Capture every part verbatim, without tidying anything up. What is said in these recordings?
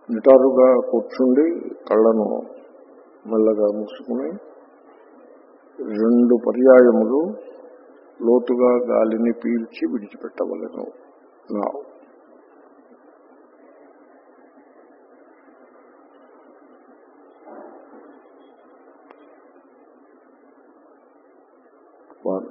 నిటారుగా కూర్చుండి కళ్ళను మెల్లగా మూసుకుని రెండు పర్యాయములు లోతుగా గాలిని పీల్చి విడిచిపెట్టవలెను. నా వన్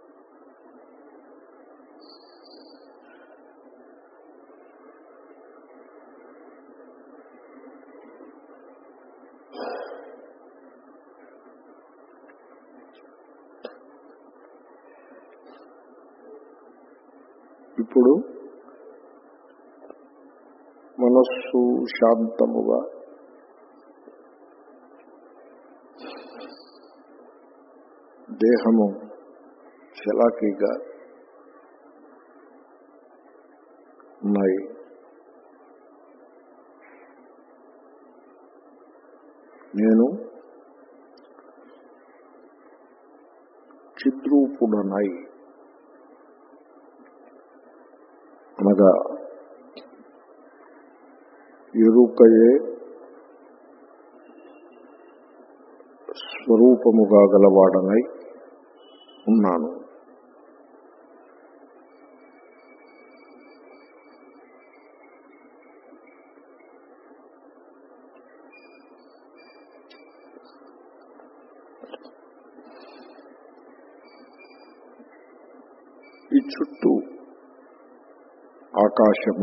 ఇప్పుడు మనస్సు శాంతముగా దేహము చలాకీగా ఉన్నాయి. నేను చిద్రూపుడనై అనగా ఎరుకయే స్వరూపముగా గలవాడనై ఉన్నాను. ఈ చుట్టూ ఆకాశము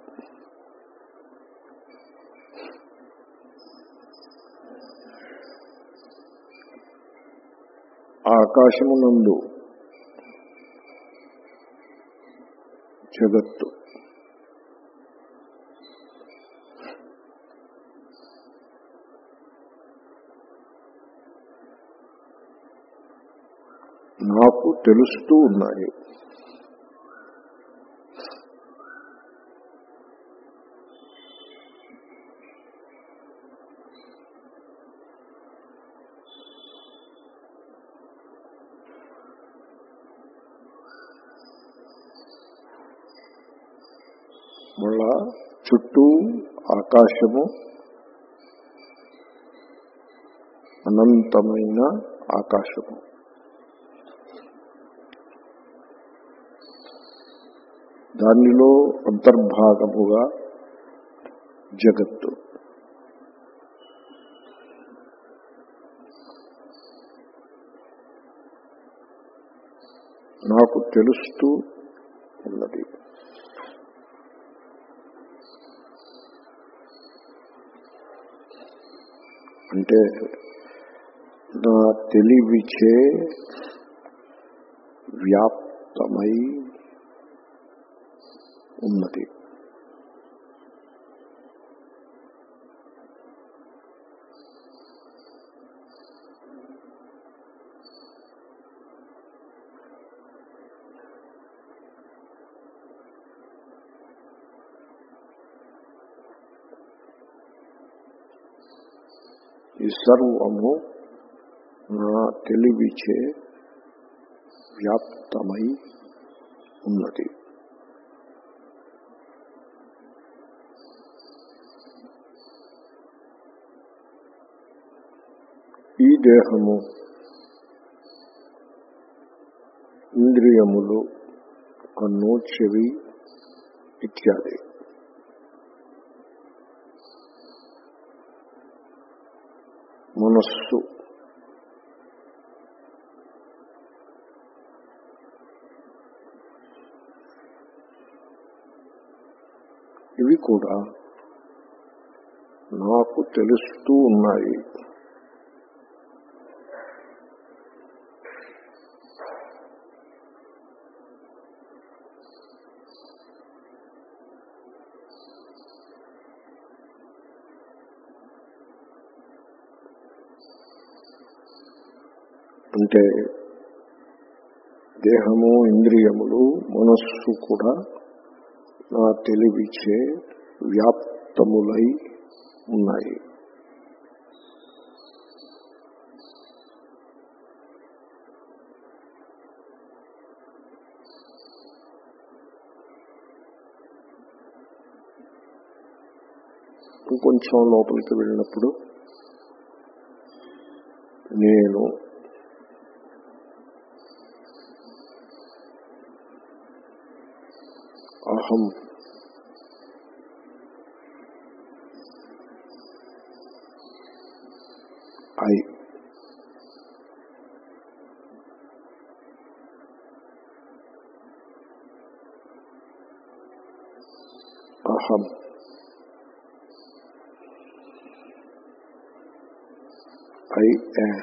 ఆకాశమునందు జగత్తు నాకు తెలుస్తూ ఉన్నాయి. మళ్ళా చుట్టూ ఆకాశము అనంతమైన ఆకాశము, దానిలో అంతర్భాగముగా జగత్తు. నాకు తెలుస్తూ ఉన్నది. అంటే నా తెలివిచే వ్యాప్తమై ఉన్నది. ఈ సర్వము నా తెలివిచే వ్యాప్తమై ఉన్నది. ఈ దేహము, ఇంద్రియములు, కన్ను, చెవి ఇత్యాది మనస్సు ఇవి కూడా నాకు తెలుస్తూ ఉన్నాయి. అంటే దేహము, ఇంద్రియములు, మనస్సు కూడా నా తెలివిచే వ్యాప్తములై ఉన్నాయి. ఇంకొంచెం లోపలికి వెళ్ళినప్పుడు నేను, అహం, ఐ, అహం, I am.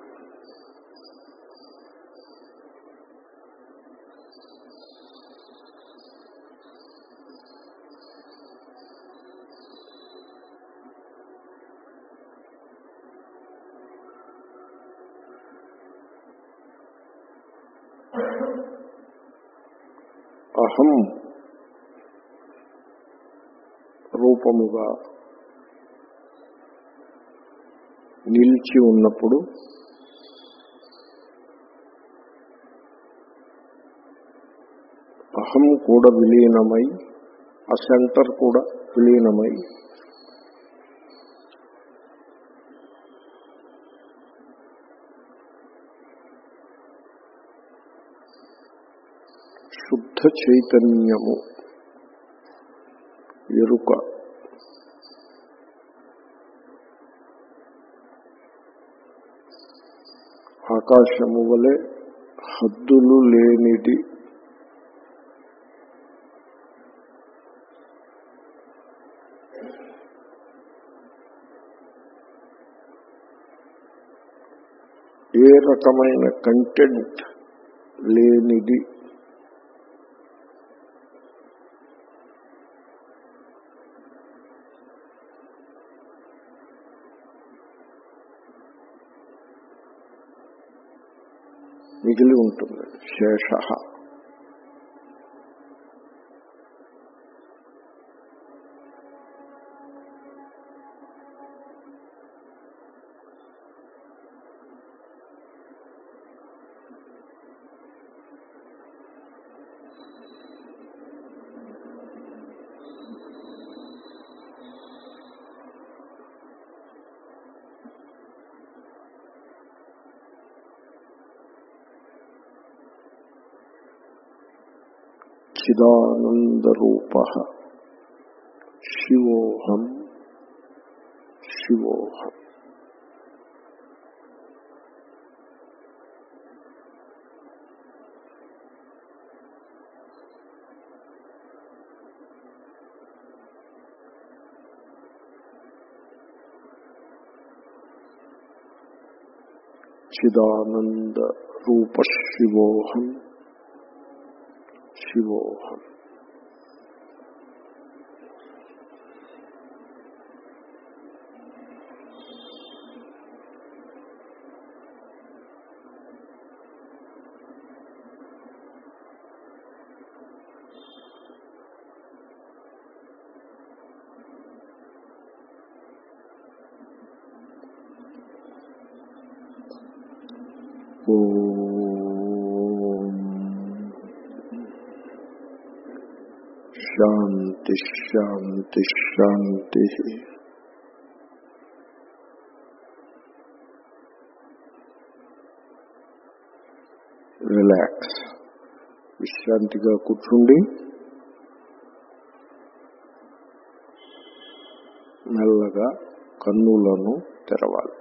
అహం రూపముగా నిలిచి ఉన్నప్పుడు అహం కూడా విలీనమై, ఆ సెంటర్ కూడా విలీనమై శుద్ధ చైతన్యము, ఎరుక, ఆకాశము వలె హద్దులు లేనిది, ఏ రకమైన కంటెంట్ లేనిది, మిగిలి ఉంటుంది. శేష చిదానందరూపః శివోహం శివోహం. చిదానంద రూప శివోహం శివోహం. శాంతి శాంతి శాంతి. రిలాక్స్, విశ్రాంతిగా కూర్చుండి మెల్లగా కన్నులను తెరవాలి.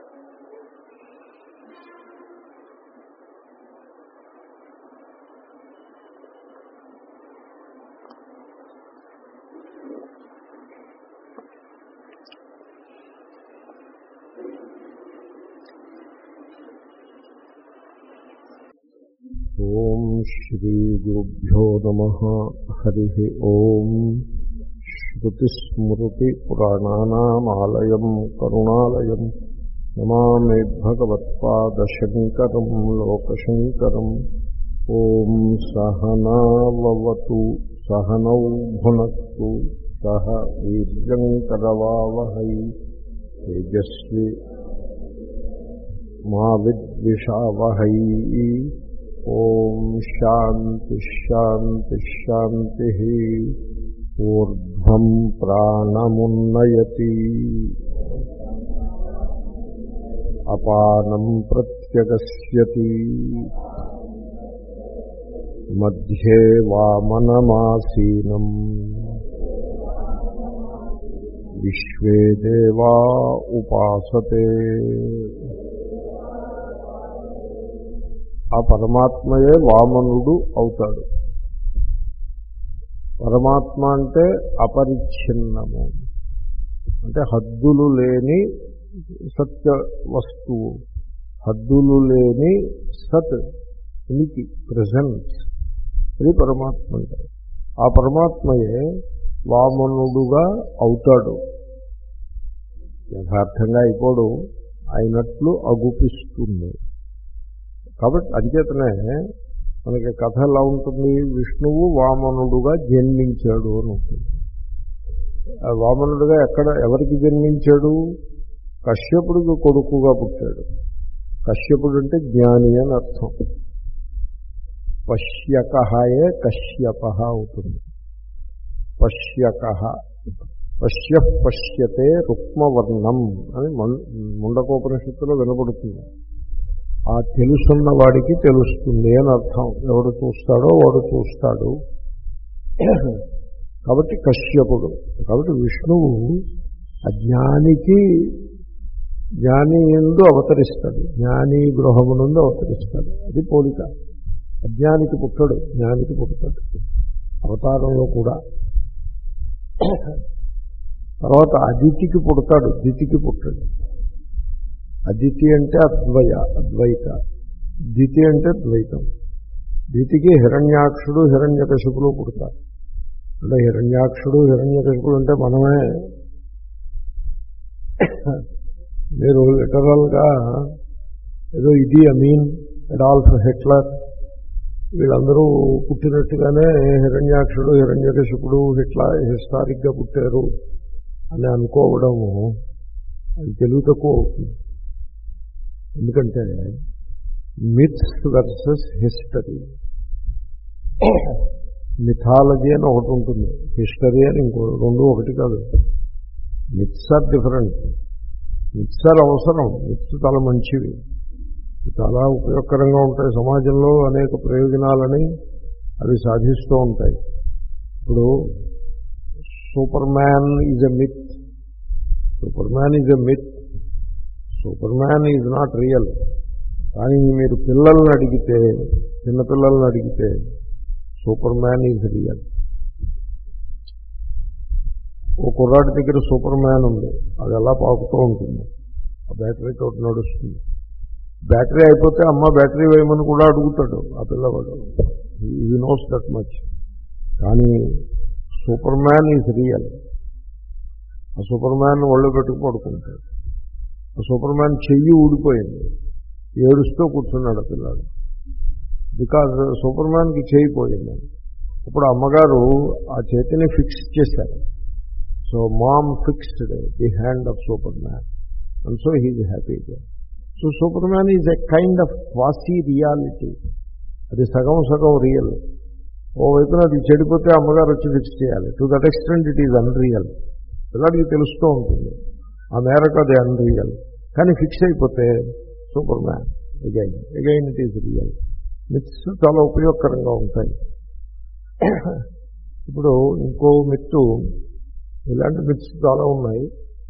ఓం శ్రీ గురుభ్యో నమః. హరి ఓం. శ్రుతిస్మృతి పురాణానామాలయం కరుణాలయం నమామి భగవత్పాదశంకరం లోకశంకరం. ఓం సహనావవతు సహనౌ భునక్తు సహ వీర్యం కరవావహై తేజస్వి మా విద్విషావహై. ఓం శాంతి శాంతి శాంతి. ఊర్ధ్వమూలమధ ఊర్ధ్వం ప్రాణమున్నయతి అపానం ప్రత్యగస్యతి మధ్యే వామనమాసీనం విశ్వే దేవా ఉపాసతే. ఆ పరమాత్మయే వామనుడు అవుతాడు. పరమాత్మ అంటే అపరిచ్ఛిన్నము, అంటే హద్దులు లేని సత్య వస్తువు, హద్దులు లేని సత్ ఉనికి, ప్రెజెన్స్, ఇది పరమాత్మ అంటారు. ఆ పరమాత్మయే వామనుడుగా అవుతాడు. యథార్థంగా అయిపోడు, అయినట్లు అగుపిస్తుంది. కాబట్టి అధిచేతనే మనకి కథ ఎలా ఉంటుంది, విష్ణువు వామనుడుగా జన్మించాడు అని ఉంటుంది. వామనుడుగా ఎక్కడ ఎవరికి జన్మించాడు? కశ్యపుడికి కొడుకుగా పుట్టాడు. కశ్యపుడు అంటే జ్ఞాని అని అర్థం. పశ్యకహయే కశ్యప అవుతుంది. పశ్యక, పశ్య పశ్యతే రుక్మవర్ణం అని ముండకోపనిషత్తులో వినపడుతుంది. ఆ తెలుసున్న వాడికి తెలుస్తుంది అని అర్థం. ఎవడు చూస్తాడో వాడు చూస్తాడు. కాబట్టి కశ్యపుడు. కాబట్టి విష్ణువు అజ్ఞానికి జ్ఞాని యందు అవతరిస్తాడు, జ్ఞాని గృహము నుండి అవతరిస్తాడు. అది పోలిక. అజ్ఞానికి పుట్టడు, జ్ఞానికి పుడతాడు అవతారంలో కూడా. తర్వాత అదితికి పుడతాడు, దితికి పుట్టాడు. అదితి అంటే అద్వయ, అద్వైత. దితి అంటే ద్వైతం. దితికి హిరణ్యాక్షుడు హిరణ్యకశిపులు పుడతారు. అంటే హిరణ్యాక్షుడు హిరణ్యకశిపుడు అంటే మనమే. మీరు లిటరల్గా ఏదో ఇది అమీన్, అడాల్ఫ్ హిట్లర్ వీళ్ళందరూ పుట్టినట్టుగానే హిరణ్యాక్షుడు హిరణ్యకశిపుడు ఇట్లా హిస్టారిక్గా పుట్టారు అని అనుకోవడము అది తెలుగు తక్కువ అవుతుంది. ఎందుకంటే మిత్స్ వర్సెస్ హిస్టరీ, మిథాలజీ అని ఒకటి ఉంటుంది, హిస్టరీ అని ఇంకో, రెండు ఒకటి కాదు. Myths are different. Myths are అవసరం, మిత్స్ చాలా మంచివి, చాలా ఉపయోగకరంగా ఉంటాయి, సమాజంలో అనేక ప్రయోజనాలని అవి సాధిస్తూ ఉంటాయి. ఇప్పుడు Superman is a myth, Superman is a myth, Superman is not real. కానీ మీరు పిల్లల్ని అడిగితే, చిన్నపిల్లల్ని అడిగితే సూపర్ మ్యాన్ ఈజ్ రియల్. ఓ కుర్రాడి దగ్గర సూపర్ మ్యాన్ ఉంది, అది ఎలా పాకుతూ ఉంటుంది, ఆ బ్యాటరీ తోటి నడుస్తుంది. బ్యాటరీ అయిపోతే అమ్మ బ్యాటరీ వేయమని కూడా అడుగుతాడు ఆ పిల్లవాడు. He knows that much. కానీ సూపర్ మ్యాన్ ఈజ్ రియల్. ఆ సూపర్ మ్యాన్ ఒళ్ళు పెట్టుకు పడుకుంటాడు. ఆ సూపర్ మ్యాన్ చెయ్యి ఊడిపోయింది, ఏడుస్తూ కూర్చున్నాడు ఆ పిల్లాడు. బికాజ్ సూపర్ మ్యాన్కి చెయ్యి పోయింది. ఇప్పుడు అమ్మగారు ఆ చేతిని ఫిక్స్ చేశారు. So mom fixed the hand of Superman and so he is happy. So Superman is a kind of quasi reality. అది సగం సగం రియల్. ఓవైపున అది చెడిపోతే అమ్మగారు వచ్చి ఫిక్స్ చేయాలి. To that extent it is unreal. పిల్లాడికి తెలుస్తూ ఉంటుంది ఆ మేరకు అది అన్రియల్. కానీ ఫిక్స్ అయిపోతే Superman again again it is real. Myths చాలా ఉపయోగకరంగా ఉంటాయి. ఇప్పుడు ఇంకో మిత్తు, ఇలాంటి మిత్స్ చాలా ఉన్నాయి.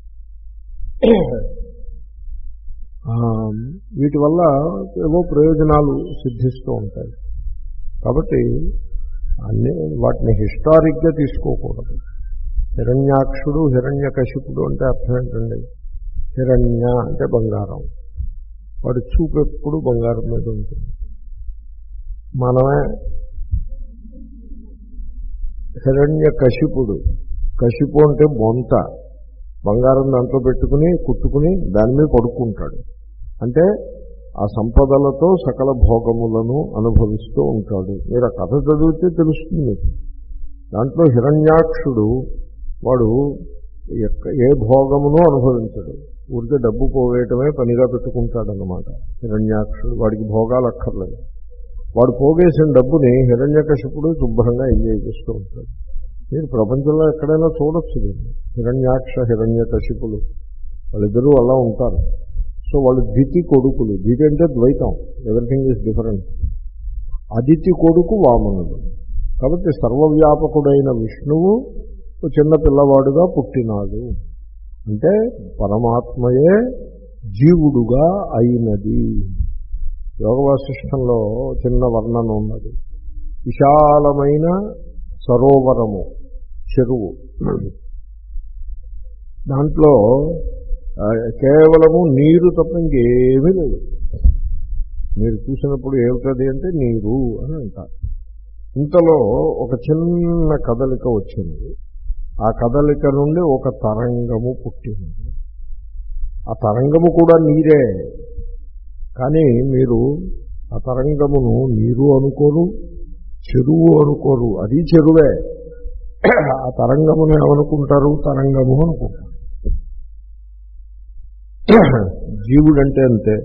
వీటి వల్ల ఏవో ప్రయోజనాలు సిద్ధిస్తూ ఉంటాయి. కాబట్టి అన్ని వాటిని హిస్టారిక్గా తీసుకోకూడదు. హిరణ్యాక్షుడు హిరణ్యకశిపుడు అంటే అర్థం ఏంటండి? హిరణ్య అంటే బంగారం, వాడి చూపు ఎప్పుడు బంగారం మీద ఉంటుంది. మనమే హిరణ్యకశిపుడు, కశిపు అంటే బొంత, బంగారం దాంట్లో పెట్టుకుని కుట్టుకుని దాని మీద పడుకుంటాడు. అంటే ఆ సంపదలతో సకల భోగములను అనుభవిస్తూ ఉంటాడు. మీరు ఆ కథ చదివితే తెలుస్తుంది. దాంట్లో హిరణ్యాక్షుడు వాడు ఏ భోగమును అనుభవించడు, ఊరికే డబ్బు పోవేయటమే పనిగా పెట్టుకుంటాడనమాట. హిరణ్యాక్షుడు వాడికి భోగాలు అక్కర్లేదు. వాడు పోగేసిన డబ్బుని హిరణ్యకశిపుడు శుభ్రంగా ఎంజాయ్ చేస్తూ ఉంటాడు. మీరు ప్రపంచంలో ఎక్కడైనా చూడొచ్చు దీన్ని. హిరణ్యాక్ష హిరణ్యకశిపులు వాళ్ళిద్దరూ అలా ఉంటారు. సో వాళ్ళు దితి కొడుకులు. దితి అంటే ద్వైతం, ఎవ్రీథింగ్ ఈజ్ డిఫరెంట్. అదితి కొడుకు వామనుడు. కాబట్టి సర్వవ్యాపకుడైన విష్ణువు చిన్న పిల్లవాడుగా పుట్టినాడు. అంటే పరమాత్మయే జీవుడుగా అయినది. యోగ వాసిష్టంలో చిన్న వర్ణన ఉన్నది. విశాలమైన సరోవరము, చెరువు, దాంట్లో కేవలము నీరు తప్ప ఇంకేమీ లేదు. మీరు చూసినప్పుడు ఏమిటది అంటే నీరు అని అంటారు. ఇంతలో ఒక చిన్న కదలిక వచ్చింది. ఆ కదలిక నుండి ఒక తరంగము పుట్టింది. ఆ తరంగము కూడా నీరే. కానీ మీరు ఆ తరంగమును నీరు అనుకోరు, చెరువు అనుకోరు. అది చెరువే. ఆ తరంగమును ఏమనుకుంటారు? తరంగము అనుకుంటారు. జీవుడంటే అంతే.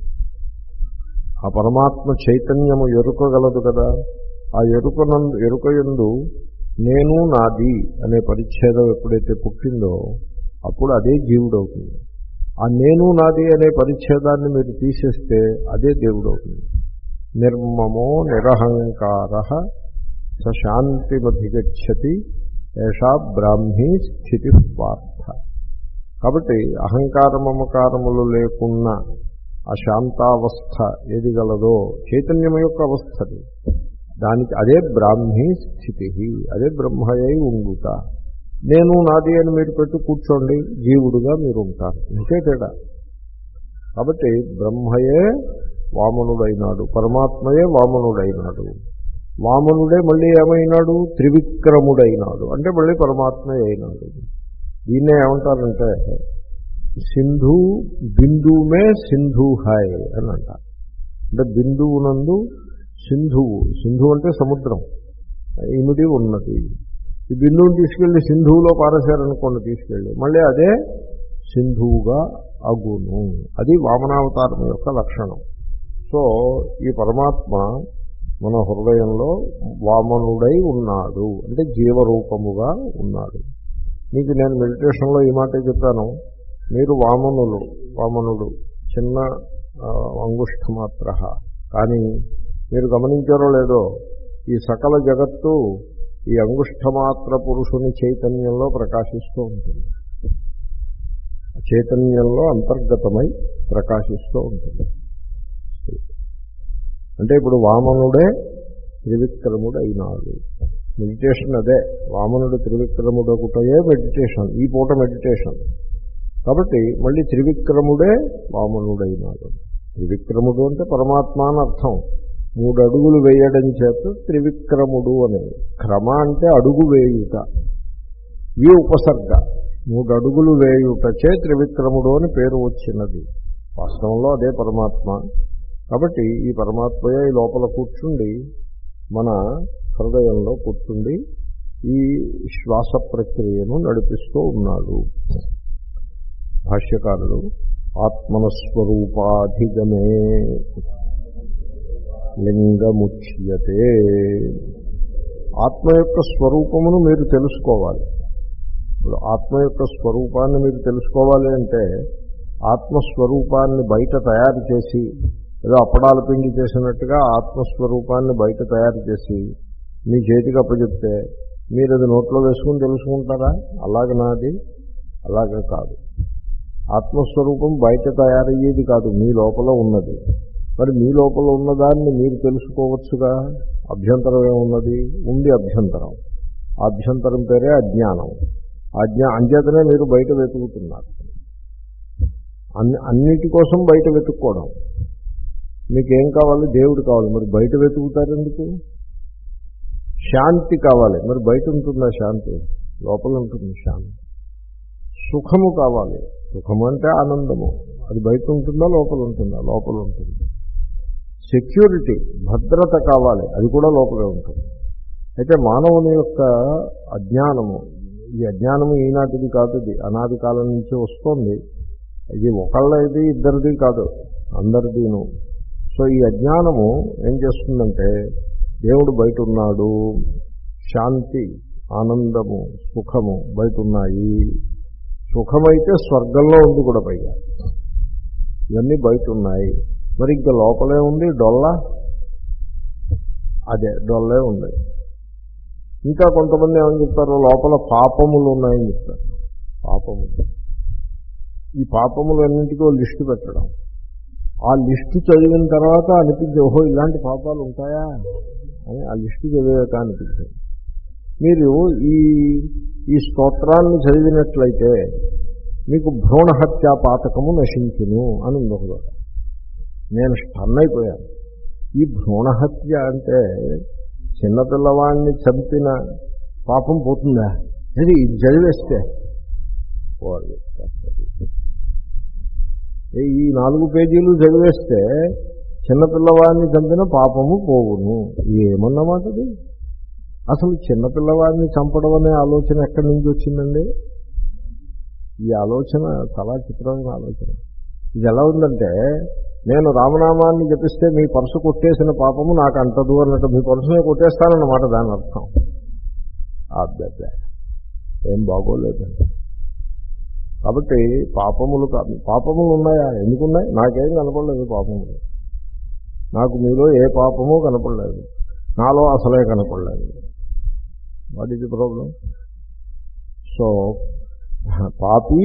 ఆ పరమాత్మ చైతన్యము ఎరుకగలదు కదా. ఆ ఎరుకనందు ఎరుకయందు నేను నాది అనే పరిచ్ఛేదం ఎప్పుడైతే పుట్టిందో అప్పుడు అదే జీవుడు అవుతుంది. ఆ నేను నాది అనే పరిచ్ఛేదాన్ని మీరు తీసేస్తే అదే దేవుడు అవుతుంది. నిర్మమో నిరహంకార సశాంతిమధిగచ్చతి ఏషా బ్రాహ్మీ స్థితి పార్థ. కాబట్టి అహంకార మమకారములు లేకున్నా ఆ శాంతావస్థ ఏది గలదో చైతన్యం యొక్క అవస్థది, దానికి అదే బ్రాహ్మీ స్థితి, అదే బ్రహ్మయ్య ఉండుట. నేను నాది అని మీరు పెట్టి కూర్చోండి, జీవుడుగా మీరు ఉంటారు. ఇంకే తేడా. కాబట్టి బ్రహ్మయే వామనుడైనాడు, పరమాత్మయే వామనుడైనాడు. వామనుడే మళ్ళీ ఏమైనాడు? త్రివిక్రముడైనాడు. అంటే మళ్ళీ పరమాత్మయే అయినాడు. దీన్నే ఏమంటారంటే సింధు బిందువుమే సింధు హాయ్ అని అంటారు. అంటే బిందువునందు సింధువు, సింధువు అంటే సముద్రం, ఇమిడి ఉన్నది. ఈ బిందువుని తీసుకెళ్లి సింధువులో పారేశారనుకోండి, తీసుకెళ్ళి మళ్ళీ అదే సింధువుగా అగును. అది వామనావతారం యొక్క లక్షణం. సో ఈ పరమాత్మ మన హృదయంలో వామనుడై ఉన్నాడు, అంటే జీవరూపముగా ఉన్నాడు. మీకు నేను మెడిటేషన్లో ఈ మాట చెప్పాను. మీరు వామనులు, వామనుడు చిన్న అంగుష్ఠమాత్ర. కానీ మీరు గమనించారో లేదో, ఈ సకల జగత్తు ఈ అంగుష్ఠమాత్ర పురుషుని చైతన్యంలో ప్రకాశిస్తూ ఉంటుంది. చైతన్యంలో అంతర్గతమై ప్రకాశిస్తూ ఉంటుంది. అంటే ఇప్పుడు వామనుడే త్రివిక్రముడు అయినాడు. మెడిటేషన్ అదే. వామనుడు త్రివిక్రముడు ఒకటయే మెడిటేషన్, ఈ పూట మెడిటేషన్. కాబట్టి మళ్ళీ త్రివిక్రముడే వామనుడైనాడు. త్రివిక్రముడు అంటే పరమాత్మ అని అర్థం. మూడు అడుగులు వేయడం చేత త్రివిక్రముడు అనేది. క్రమ అంటే అడుగు వేయుట, ఈ ఉపసర్గ. మూడు అడుగులు వేయుటచే త్రివిక్రముడు అని పేరు వచ్చినది. వాస్తవంలో అదే పరమాత్మ. కాబట్టి ఈ పరమాత్మయే ఈ లోపల కూర్చుండి మన హృదయంలో కూర్చుండి ఈ శ్వాస ప్రక్రియను నడిపిస్తూ ఉన్నాడు. భాష్యకారుడు ఆత్మనస్వరూపాధిగమే లింగముచ్యతే. ఆత్మ యొక్క స్వరూపమును మీరు తెలుసుకోవాలి. ఇప్పుడు ఆత్మ యొక్క స్వరూపాన్ని మీరు తెలుసుకోవాలి అంటే ఆత్మస్వరూపాన్ని బయట తయారు చేసి, ఏదో అప్పడాల పిండి చేసినట్టుగా ఆత్మస్వరూపాన్ని బయట తయారు చేసి మీ చేతికి అప్పచెప్తే మీరు అది నోట్లో వేసుకుని తెలుసుకుంటారా? అలాగ నాది అలాగే కాదు. ఆత్మస్వరూపం బయట తయారయ్యేది కాదు, మీ లోపల ఉన్నది. మరి మీ లోపల ఉన్నదాన్ని మీరు తెలుసుకోవచ్చుగా. అభ్యంతరం ఏమున్నది? ఉంది అభ్యంతరం. అభ్యంతరం పేరే అజ్ఞానం. అజ్ఞా అంచేతనే మీరు బయట వెతుకుతున్నారు. అన్ని అన్నిటి కోసం బయట వెతుక్కోవడం. మీకేం కావాలి? దేవుడు కావాలి. మరి బయట వెతుకుతారు ఎందుకు? శాంతి కావాలి. మరి బయట ఉంటుందా శాంతి? లోపల ఉంటుంది శాంతి. సుఖము కావాలి. సుఖము అంటే ఆనందము. అది బయట ఉంటుందా లోపల ఉంటుందా? లోపల ఉంటుంది. సెక్యూరిటీ, భద్రత కావాలి. అది కూడా లోపలే ఉంటుంది. అయితే మానవుని యొక్క అజ్ఞానము, ఈ అజ్ఞానము ఈనాటిది కాదు, ఇది అనాది కాలం నుంచి వస్తుంది. ఇది ఒకళ్ళది ఇద్దరిది కాదు, అందరిదీను. సో ఈ అజ్ఞానము ఏం చేస్తుందంటే దేవుడు బయట ఉన్నాడు, శాంతి ఆనందము, సుఖము బయట ఉన్నాయి. సుఖమైతే స్వర్గంలో ఉంది కూడా పైగా. ఇవన్నీ బయట ఉన్నాయి. మరి ఇంకా లోపలే ఉంది డొల్ల, అదే డొల్లే ఉంది. ఇంకా కొంతమంది ఏమని చెప్తారు, లోపల పాపములు ఉన్నాయని చెప్తారు. పాపములు, ఈ పాపములన్నింటికీ లిస్టు పెట్టడం. ఆ లిస్టు చదివిన తర్వాత అనిపించే, ఓహో ఇలాంటి పాపాలు ఉంటాయా అని ఆ లిస్టు చదివాక అనిపించింది. మీరు ఈ ఈ స్తోత్రాన్ని చదివినట్లయితే మీకు భ్రూణహత్యా పాతకము నశించును అని ఉంది ఒకటి. నేను స్టన్ అయిపోయాను. ఈ భ్రూణహత్య అంటే చిన్నపిల్లవాడిని చంపిన పాపం పోతుందా? ఇది చదివేస్తే ఈ నాలుగు పేజీలు చదివేస్తే చిన్నపిల్లవాడిని చంపిన పాపము పోవును. ఏమన్నమాటది? అసలు చిన్నపిల్లవాడిని చంపడం అనే ఆలోచన ఎక్కడి నుంచి వచ్చిందండి? ఈ ఆలోచన చాలా చిత్రమైన ఆలోచన. ఇది ఎలా ఉందంటే, నేను రామనామాన్ని జపిస్తే మీ పర్సు కొట్టేసిన పాపము నాకు అంటదు అన్నట్టు మీ పర్సునే కొట్టేస్తానన్నమాట దాని అర్థం. అబ్బే, ఏం బాగోలేదండి. కాబట్టి పాపములు కాదు, పాపములు ఉన్నాయా? ఎందుకున్నాయి? నాకేం కనపడలేదు పాపములు. నాకు మీలో ఏ పాపము కనపడలేదు, నాలో అసలే కనపడలేదు. What is the problem? So పాపి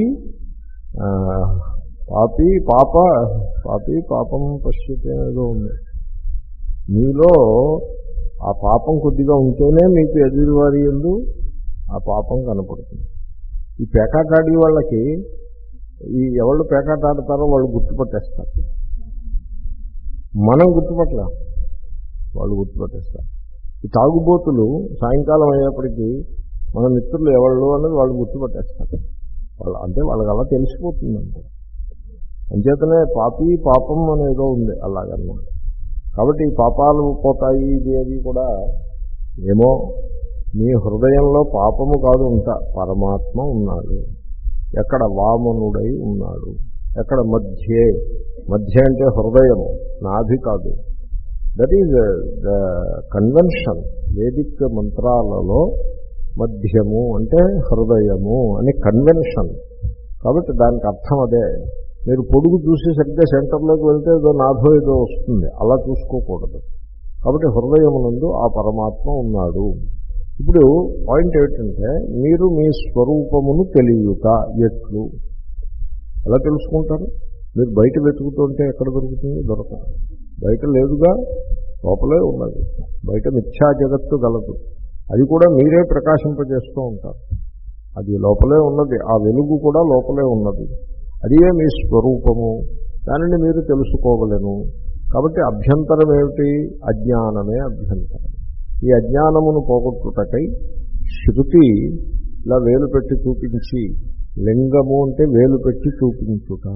పాపి పాప పాపి పాపం పశ్యతే అనేదో ఉంది. మీలో ఆ పాపం కొద్దిగా ఉంటేనే మీకు ఎదురువారి యందు ఆ పాపం కనపడుతుంది. ఈ పేకాటాడి వాళ్ళకి, ఈ ఎవళ్ళు పేకాట ఆడతారో వాళ్ళు గుర్తుపట్టేస్తారు. మనం గుర్తుపట్టలేం, వాళ్ళు గుర్తుపట్టేస్తారు. ఈ తాగుబోతులు సాయంకాలం అయ్యేప్పటికీ మన మిత్రులు ఎవళ్ళు అన్నది వాళ్ళు గుర్తుపట్టేస్తారు. వాళ్ళు అంటే వాళ్ళకి అలా తెలిసిపోతుందంటే. అంచేతనే పాపి పాపం అనేదో ఉంది అలాగన్నమాట. కాబట్టి ఈ పాపాలు పోతాయి, ఇది అది కూడా ఏమో. మీ హృదయంలో పాపము కాదు ఉంటా, పరమాత్మ ఉన్నాడు. ఎక్కడ వామనుడై ఉన్నాడు, ఎక్కడ మధ్యే. మధ్య అంటే హృదయము, నాభి కాదు. That is the convention. Vedic మంత్రాలలో మధ్యము అంటే హృదయము అని కన్వెన్షన్. కాబట్టి దానికి అర్థం అదే. మీరు పొడుగు చూసి సరిగ్గా సెంటర్లోకి వెళ్తే ఏదో నాభో ఏదో వస్తుంది, అలా చూసుకోకూడదు. కాబట్టి హృదయమునందు ఆ పరమాత్మ ఉన్నాడు. ఇప్పుడు పాయింట్ ఏమిటంటే, మీరు మీ స్వరూపమును తెలియట ఎట్లు? ఎలా తెలుసుకుంటారు? మీరు బయట వెతుకుతుంటే ఎక్కడ దొరుకుతుంది? దొరకదు. బయట లేదుగా, లోపలే ఉన్నది. బయట మిథ్యా జగత్తు గలదు, అది కూడా మీరే ప్రకాశింపజేస్తూ ఉంటారు. అది లోపలే ఉన్నది, ఆ వెలుగు కూడా లోపలే ఉన్నది. అదే మీ స్వరూపము, దానిని మీరు తెలుసుకోగలను. కాబట్టి అభ్యంతరం ఏమిటి? అజ్ఞానమే అభ్యంతరం. ఈ అజ్ఞానమును పోగొట్టుటకై శృతి ఇలా వేలు పెట్టి చూపించి, లింగము అంటే వేలు పెట్టి చూపించుట,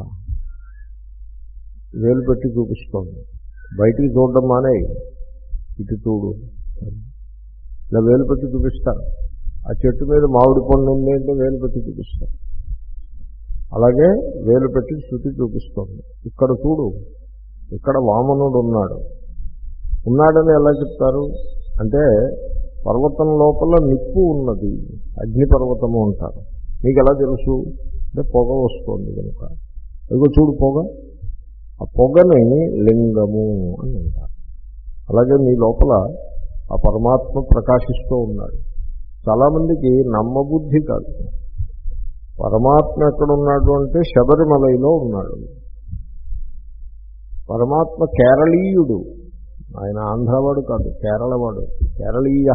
వేలు పెట్టి చూపిస్తోంది. బయటికి చూడడం మానే ఇటు చూడు, ఇలా వేలు పెట్టి చూపిస్తారు. ఆ చెట్టు మీద మామిడి పండు ఉంది అంటే వేలు పెట్టి చూపిస్తారు. అలాగే వేలు పెట్టి శృతి చూపిస్తోంది. ఇక్కడ చూడు, ఇక్కడ వామనుడు ఉన్నాడు. ఉన్నాడని ఎలా చెప్తారు అంటే, పర్వతం లోపల నిప్పు ఉన్నది, అగ్నిపర్వతము అంటారు. మీకు ఎలా తెలుసు అంటే, పొగ వస్తుంది కనుక. ఇదిగో చూడు పొగ, ఆ పొగని లింగము అని అంటారు. అలాగే మీ లోపల ఆ పరమాత్మ ప్రకాశిస్తూ ఉన్నాడు. చాలామందికి నమ్మబుద్ధి కాదు. పరమాత్మ ఎక్కడున్నాడు అంటే శబరిమలలో ఉన్నాడు. పరమాత్మ కేరళీయుడు, ఆయన ఆంధ్రవాడు కాదు, కేరళవాడు. కేరళీయ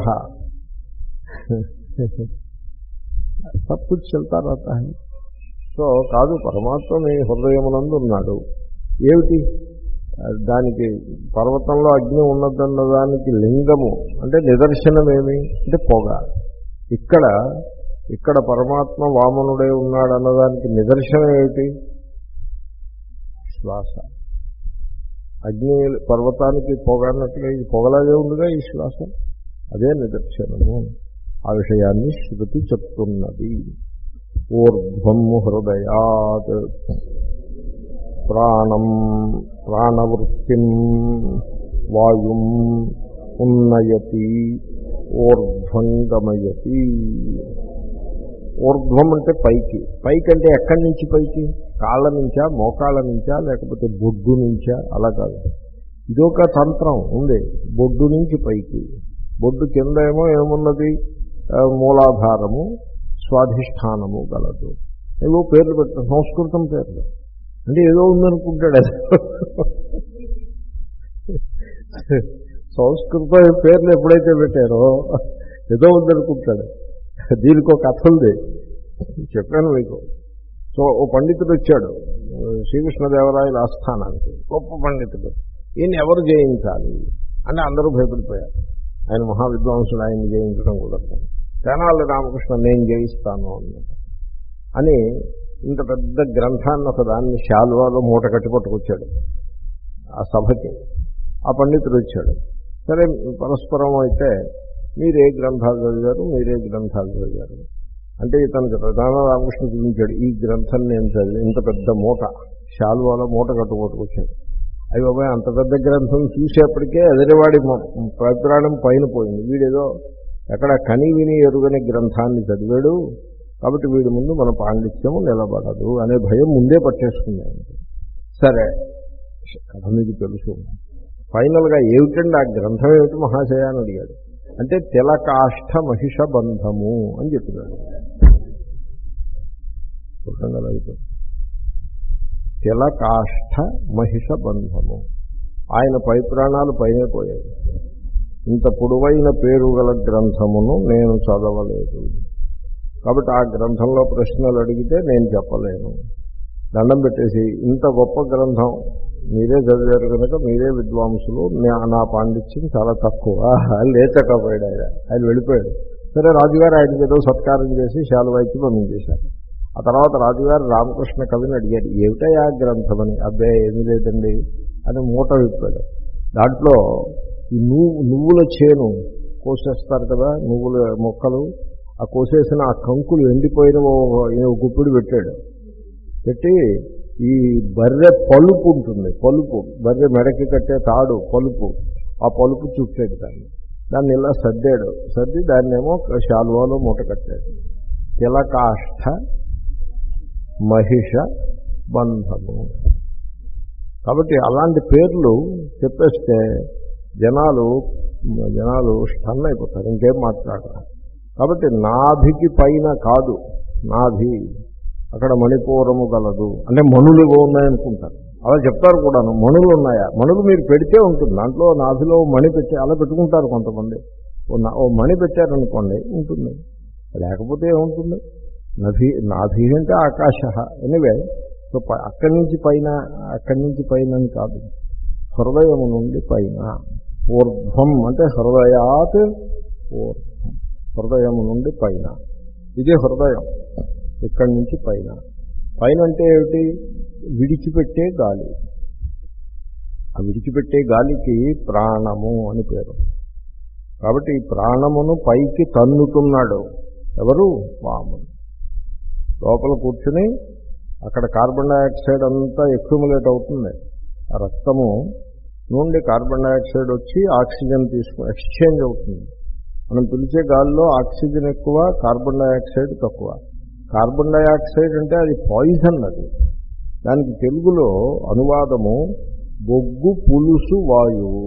సబ్ కుछ చల్తా రహతా హై. సో కాదు, పరమాత్మ మీ హృదయమునందు ఉన్నాడు. ఏమిటి దానికి? పర్వతంలో అగ్ని ఉన్నదన్న దానికి లింగము అంటే నిదర్శనమేమి అంటే పొగ. ఇక్కడ ఇక్కడ పరమాత్మ వామనుడే ఉన్నాడు అన్నదానికి నిదర్శనం ఏమిటి? శ్వాస. అగ్ని పర్వతానికి పొగ అన్నట్టుగా ఇది పొగలాగే ఉందిగా ఈ శ్వాస, అదే నిదర్శనము. ఆ విషయాన్ని శృతి చెప్తున్నది. ఊర్ధ్వం హృదయాత్ ప్రాణం ప్రాణవృత్తిం వాయుం ఉన్నయతి ఊర్ధ్వం గమయతి. ఊర్ధ్వం అంటే పైకి. పైకి అంటే ఎక్కడి నుంచి పైకి? కాళ్ళ నుంచా, మోకాళ్ళ నుంచా, లేకపోతే బొడ్డు నుంచా? అలా కాదు. ఇదొక తంత్రం ఉంది. బొడ్డు నుంచి పైకి. బొడ్డు కింద ఏమో ఏమున్నది? మూలాధారము, స్వాధిష్టానము గలదు. ఏవో పేర్లు పెట్టారు, సంస్కృతం పేర్లు. అంటే ఏదో ఉందనుకుంటాడు. సంస్కృతం పేర్లు ఎప్పుడైతే పెట్టారో ఏదో ఉందనుకుంటాడు. దీనికి ఒక కథ ఉంది, చెప్పాను మీకు. సో ఓ పండితుడు వచ్చాడు శ్రీకృష్ణదేవరాయల ఆస్థానానికి, గొప్ప పండితుడు. ఈయన ఎవరు జయించాలి అని అందరూ భయపడిపోయారు. ఆయన మహావిద్వాంసుడు, ఆయన్ని జయించడం కుదరదు. తెనాలి రామకృష్ణ నేను జయిస్తాను అన్నమాట అని ఇంత పెద్ద గ్రంథాన్ని ఒక దాన్ని శాల్వాలో మూట కట్టి పట్టుకొచ్చాడు ఆ సభకి. ఆ పండితుడు వచ్చాడు. సరే పరస్పరం అయితే మీరే గ్రంథాలు చదివారు, మీరే గ్రంథాలు చదివారు అంటే ఇతనికి ప్రధాన రామకృష్ణ చూపించాడు. ఈ గ్రంథం నేను చదివి ఇంత పెద్ద మూట శాల్వాలో మూట కట్టు పట్టుకొచ్చాడు. అవి బాబాయ్ అంత పెద్ద గ్రంథం చూసేప్పటికే ఎదురువాడి ప్రాణం పైన పోయింది. వీడేదో ఎక్కడ కని విని ఎరుగని గ్రంథాన్ని చదివాడు కాబట్టి వీడి ముందు మన పాండిత్యము నిలబడదు అనే భయం ముందే పట్టేసుకుంది. సరే కథ మీకు తెలుసు. ఫైనల్గా ఏమిటండి ఆ గ్రంథం ఏమిటి మహాశయ అని అడిగాడు. అంటే తిలకాష్ఠ మహిష బంధము అని చెప్పినాడు. తిలకాష్ఠ మహిష బంధము. ఆయన పై ప్రాణాలు పైనే పోయాయి. ఇంత పొడవైన పేరు గల గ్రంథమును నేను చదవలేదు కాబట్టి ఆ గ్రంథంలో ప్రశ్నలు అడిగితే నేను చెప్పలేను. దండం పెట్టేసి ఇంత గొప్ప గ్రంథం మీరే చదివారు కనుక మీరే విద్వాంసులు, నా పాండిత్యం చాలా తక్కువ లేచకపోయాడు ఆయన. ఆయన వెళ్ళిపోయాడు. సరే రాజుగారు ఆయనకి ఏదో సత్కారం చేసి శాలువాయికి పంపించేశారు. ఆ తర్వాత రాజుగారు రామకృష్ణ కవిని అడిగారు ఏమిటయా గ్రంథం అని. అబ్బాయి ఏమీ లేదండి అని మూట విప్పాడు. దాంట్లో ఈ నువ్వు నువ్వుల చేను కోసేస్తారు కదా, నువ్వుల మొక్కలు, ఆ కోసేసిన ఆ కంకులు ఎండిపోయిన గుప్పిడి పెట్టాడు. పెట్టి ఈ బర్రె పలుపు ఉంటుంది, పలుపు బర్రె మెడకి కట్టే తాడు పలుపు, ఆ పలుపు చుట్టాడు దాన్ని. దాన్ని ఇలా సర్దాడు. సర్ది దాన్నేమో శాలువాలో మూట కట్టాడు. తిలకాష్ఠ మహిష బంధము. కాబట్టి అలాంటి పేర్లు చెప్పేస్తే జనాలు జనాలు స్టన్ అయిపోతారు, ఇంకేం మాట్లాడరు. కాబట్టి నాభికి పైన కాదు, నాభి అక్కడ మణిపూరము గలదు అంటే మణులు ఉన్నాయనుకుంటారు. అలా చెప్తారు కూడాను. మణులు ఉన్నాయా? మణులు మీరు పెడితే ఉంటుంది. దాంట్లో నాభిలో మణి పెట్టి అలా పెట్టుకుంటారు కొంతమంది. ఓ మణి పెట్టారనుకోండి ఉంటుంది, లేకపోతే ఏముంటుంది? నభి నాభి అంటే ఆకాశ. ఎనివే సో అక్కడి నుంచి పైన, అక్కడి నుంచి పైన అని కాదు, హృదయము నుండి పైన. ఊర్ధ్వం అంటే హృదయాత్ ఊర్ధ్వం, హృదయము నుండి పైన. ఇదే హృదయం. ఇక్కడి నుంచి పైన. పైన అంటే ఏమిటి? విడిచిపెట్టే గాలి. ఆ విడిచిపెట్టే గాలికి ప్రాణము అని పేరు. కాబట్టి ఈ ప్రాణమును పైకి తన్నుతున్నాడు ఎవరు? వాముడు. లోపల కూర్చుని అక్కడ కార్బన్ డైఆక్సైడ్ అంతా ఎక్యుములేట్ అవుతుంది. ఆ రక్తము నుండి కార్బన్ డైఆక్సైడ్ వచ్చి ఆక్సిజన్ తీసుకుని ఎక్స్చేంజ్ అవుతుంది. మనం పిలిచే గాలిలో ఆక్సిజన్ ఎక్కువ, కార్బన్ డైఆక్సైడ్ తక్కువ. కార్బన్ డైఆక్సైడ్ అంటే అది పాయిజన్. అది దానికి తెలుగులో అనువాదము బొగ్గు పులుసు వాయువు.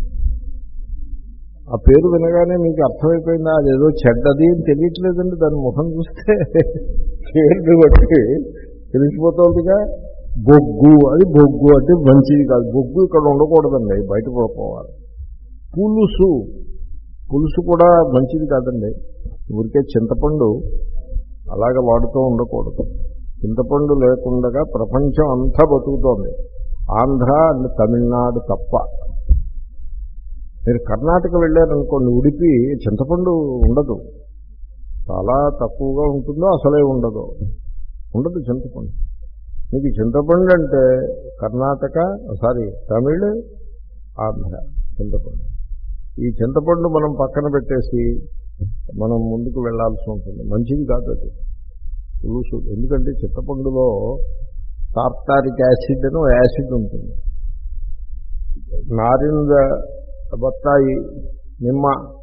ఆ పేరు వినగానే మీకు అర్థమైపోయిందా? అదేదో చెడ్డది అని తెలియట్లేదండి. దాని ముఖం చూస్తే పేరు బట్టి తెలిసిపోతుందిగా. బొగ్గు, అది బొగ్గు అంటే మంచిది కాదు. బొగ్గు ఇక్కడ ఉండకూడదండి, బయట పోవాలి. పులుసు, పులుసు కూడా మంచిది కాదండి. ఊరికే చింతపండు అలాగ వాడుతూ ఉండకూడదు. చింతపండు లేకుండా ప్రపంచం అంతా బతుకుతోంది, ఆంధ్ర అండ్ తమిళనాడు తప్ప. మీరు కర్ణాటక వెళ్ళారనుకోండి, ఉడిపి చింతపండు ఉండదు, చాలా తక్కువగా ఉంటుందో అసలే ఉండదు, ఉండదు చింతపండు. మీకు చింతపండు అంటే కర్ణాటక, సారీ తమిళ్, ఆంధ్ర చింతపండు. ఈ చింతపండు మనం పక్కన పెట్టేసి మనం ముందుకు వెళ్లాల్సి ఉంటుంది. మంచిది కాదు అది పులుసు. ఎందుకంటే చింతపండులో టార్టారిక్ యాసిడ్ అని యాసిడ్ ఉంటుంది. నారింజ, బత్తాయి, నిమ్మ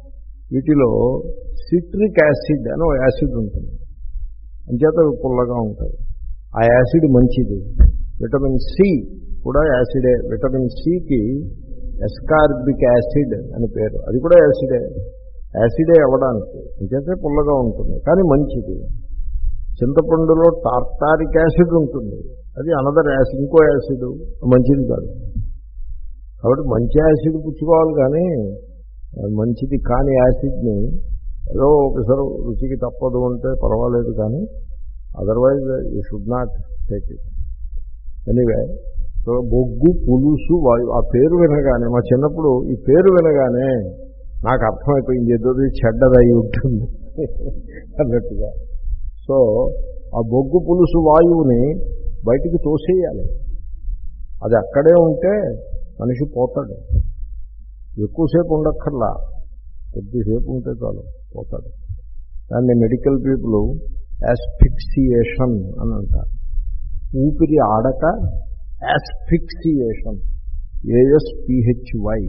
వీటిలో సిట్రిక్ యాసిడ్ అని ఒక యాసిడ్ ఉంటుంది, అంచేత అవి పుల్లగా ఉంటాయి. ఆ యాసిడ్ మంచిది. విటమిన్ సి కూడా యాసిడే. విటమిన్ సికి ఎస్కార్బిక్ యాసిడ్ అని పేరు, అది కూడా యాసిడే. యాసిడే అవ్వడానికి అంచేతే పుల్లగా ఉంటుంది, కానీ మంచిది. చింతపండులో టార్టారిక్ యాసిడ్ ఉంటుంది, అది అనదర్ యాసిడ్, ఇంకో యాసిడ్, మంచిది కాదు. కాబట్టి మంచి యాసిడ్ పుచ్చుకోవాలి, కానీ మంచిది కాని యాసిడ్ని ఏదో ఒకసారి రుచికి తప్పదు అంటే పర్వాలేదు, కానీ otherwise you should not take it. Anyway, so బొగ్గు పులుసు వాయువు, ఆ పేరు వినగానే, మా చిన్నప్పుడు ఈ పేరు వినగానే నాకు అర్థమైపోయింది ఏదో చెడ్డదై ఉంటుంది అన్నట్టుగా. సో ఆ బొగ్గు పులుసు వాయువుని బయటికి తోసేయాలి. అది అక్కడే ఉంటే మనిషి పోతాడు. ఎక్కువసేపు ఉండక్కర్లా, కొద్దిసేపు ఉంటే చాలు, పోతాడు. దాన్ని మెడికల్ పీపుల్ యాస్ఫిక్సియేషన్ అని అంటారు. ఊపిరి ఆడక యాస్ఫిక్సియేషన్, ఏఎస్పిహెచ్వై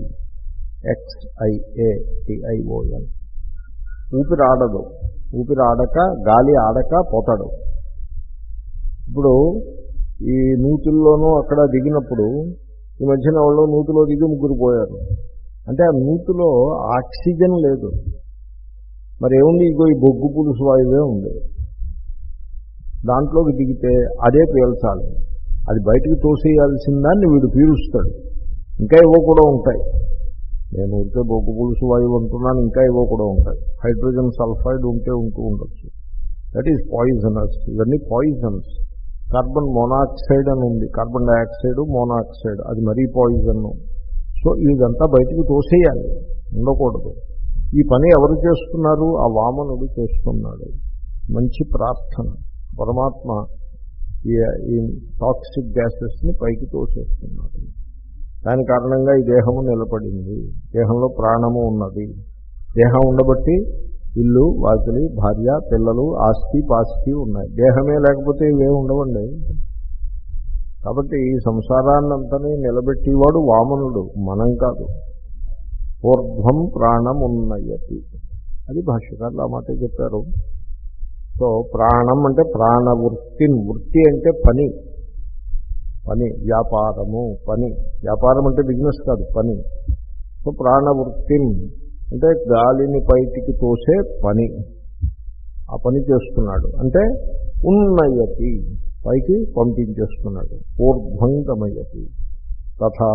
ఎక్స్ఐఏ టిఐఓఎన్. ఊపిరి ఆడదు, ఊపిరి ఆడక, గాలి ఆడక పోతాడు. ఇప్పుడు ఈ నూతుల్లోనూ అక్కడ దిగినప్పుడు, ఈ మధ్యన వాళ్ళు నూతులో దిగి ముగ్గురు పోయారు అంటే ఆ నూతులో ఆక్సిజన్ లేదు. మరి ఏముంది, ఇగో ఈ బొగ్గు పులుసు వాయువే ఉంది. దాంట్లోకి దిగితే అదే పీల్చాలి, అది బయటకు తోసేయాల్సిన దాన్ని వీడు పీలుస్తాడు. ఇంకా ఇవ్వ కూడా ఉంటాయి, నేను ఉంటే బొగ్గు పులుసు వాయువు అంటున్నాను, ఇంకా ఇవ్వ కూడా ఉంటాయి. హైడ్రోజన్ సల్ఫైడ్ ఉంటే ఉంటూ ఉండొచ్చు. That is poisonous. ఇవన్నీ పాయిజన్స్. కార్బన్ మోనాక్సైడ్ అని ఉంది, కార్బన్ డైఆక్సైడ్, మోనాక్సైడ్, అది మరీ పాయిజన్. సో ఇదంతా బయటకు తోసేయాలి, ఉండకూడదు. ఈ పని ఎవరు చేస్తున్నారు? ఆ వామనుడు చేస్తున్నాడు. మంచి ప్రార్థన. పరమాత్మ ఈ టాక్సిక్ గ్యాసెస్ని పైకి తోసేస్తున్నాడు. దాని కారణంగా ఈ దేహము నిలబడింది. దేహంలో ప్రాణము ఉన్నది. దేహం ఉండబట్టి ఇల్లు, వాకిలి, భార్య, పిల్లలు, ఆస్తి పాస్తి ఉన్నాయి. దేహమే లేకపోతే ఇవే ఉండవండి. కాబట్టి ఈ సంసారాన్నంతని నిలబెట్టేవాడు వామనుడు, మనం కాదు. ఊర్ధ్వం ప్రాణమున్నయతి, అది భాష్యకారులు ఆ మాట చెప్పారు. సో ప్రాణం అంటే ప్రాణవృత్తి. వృత్తి అంటే పని, పని, వ్యాపారము, పని. వ్యాపారం అంటే బిజినెస్ కాదు, పని. సో ప్రాణవృత్తి అంటే గాలిని పైకి తోసే పని, ఆ పని చేస్తున్నాడు. అంటే ఉన్నయతి, పైకి పంపించేస్తున్నాడు. ఊర్ధ్వంగమయతి. తథా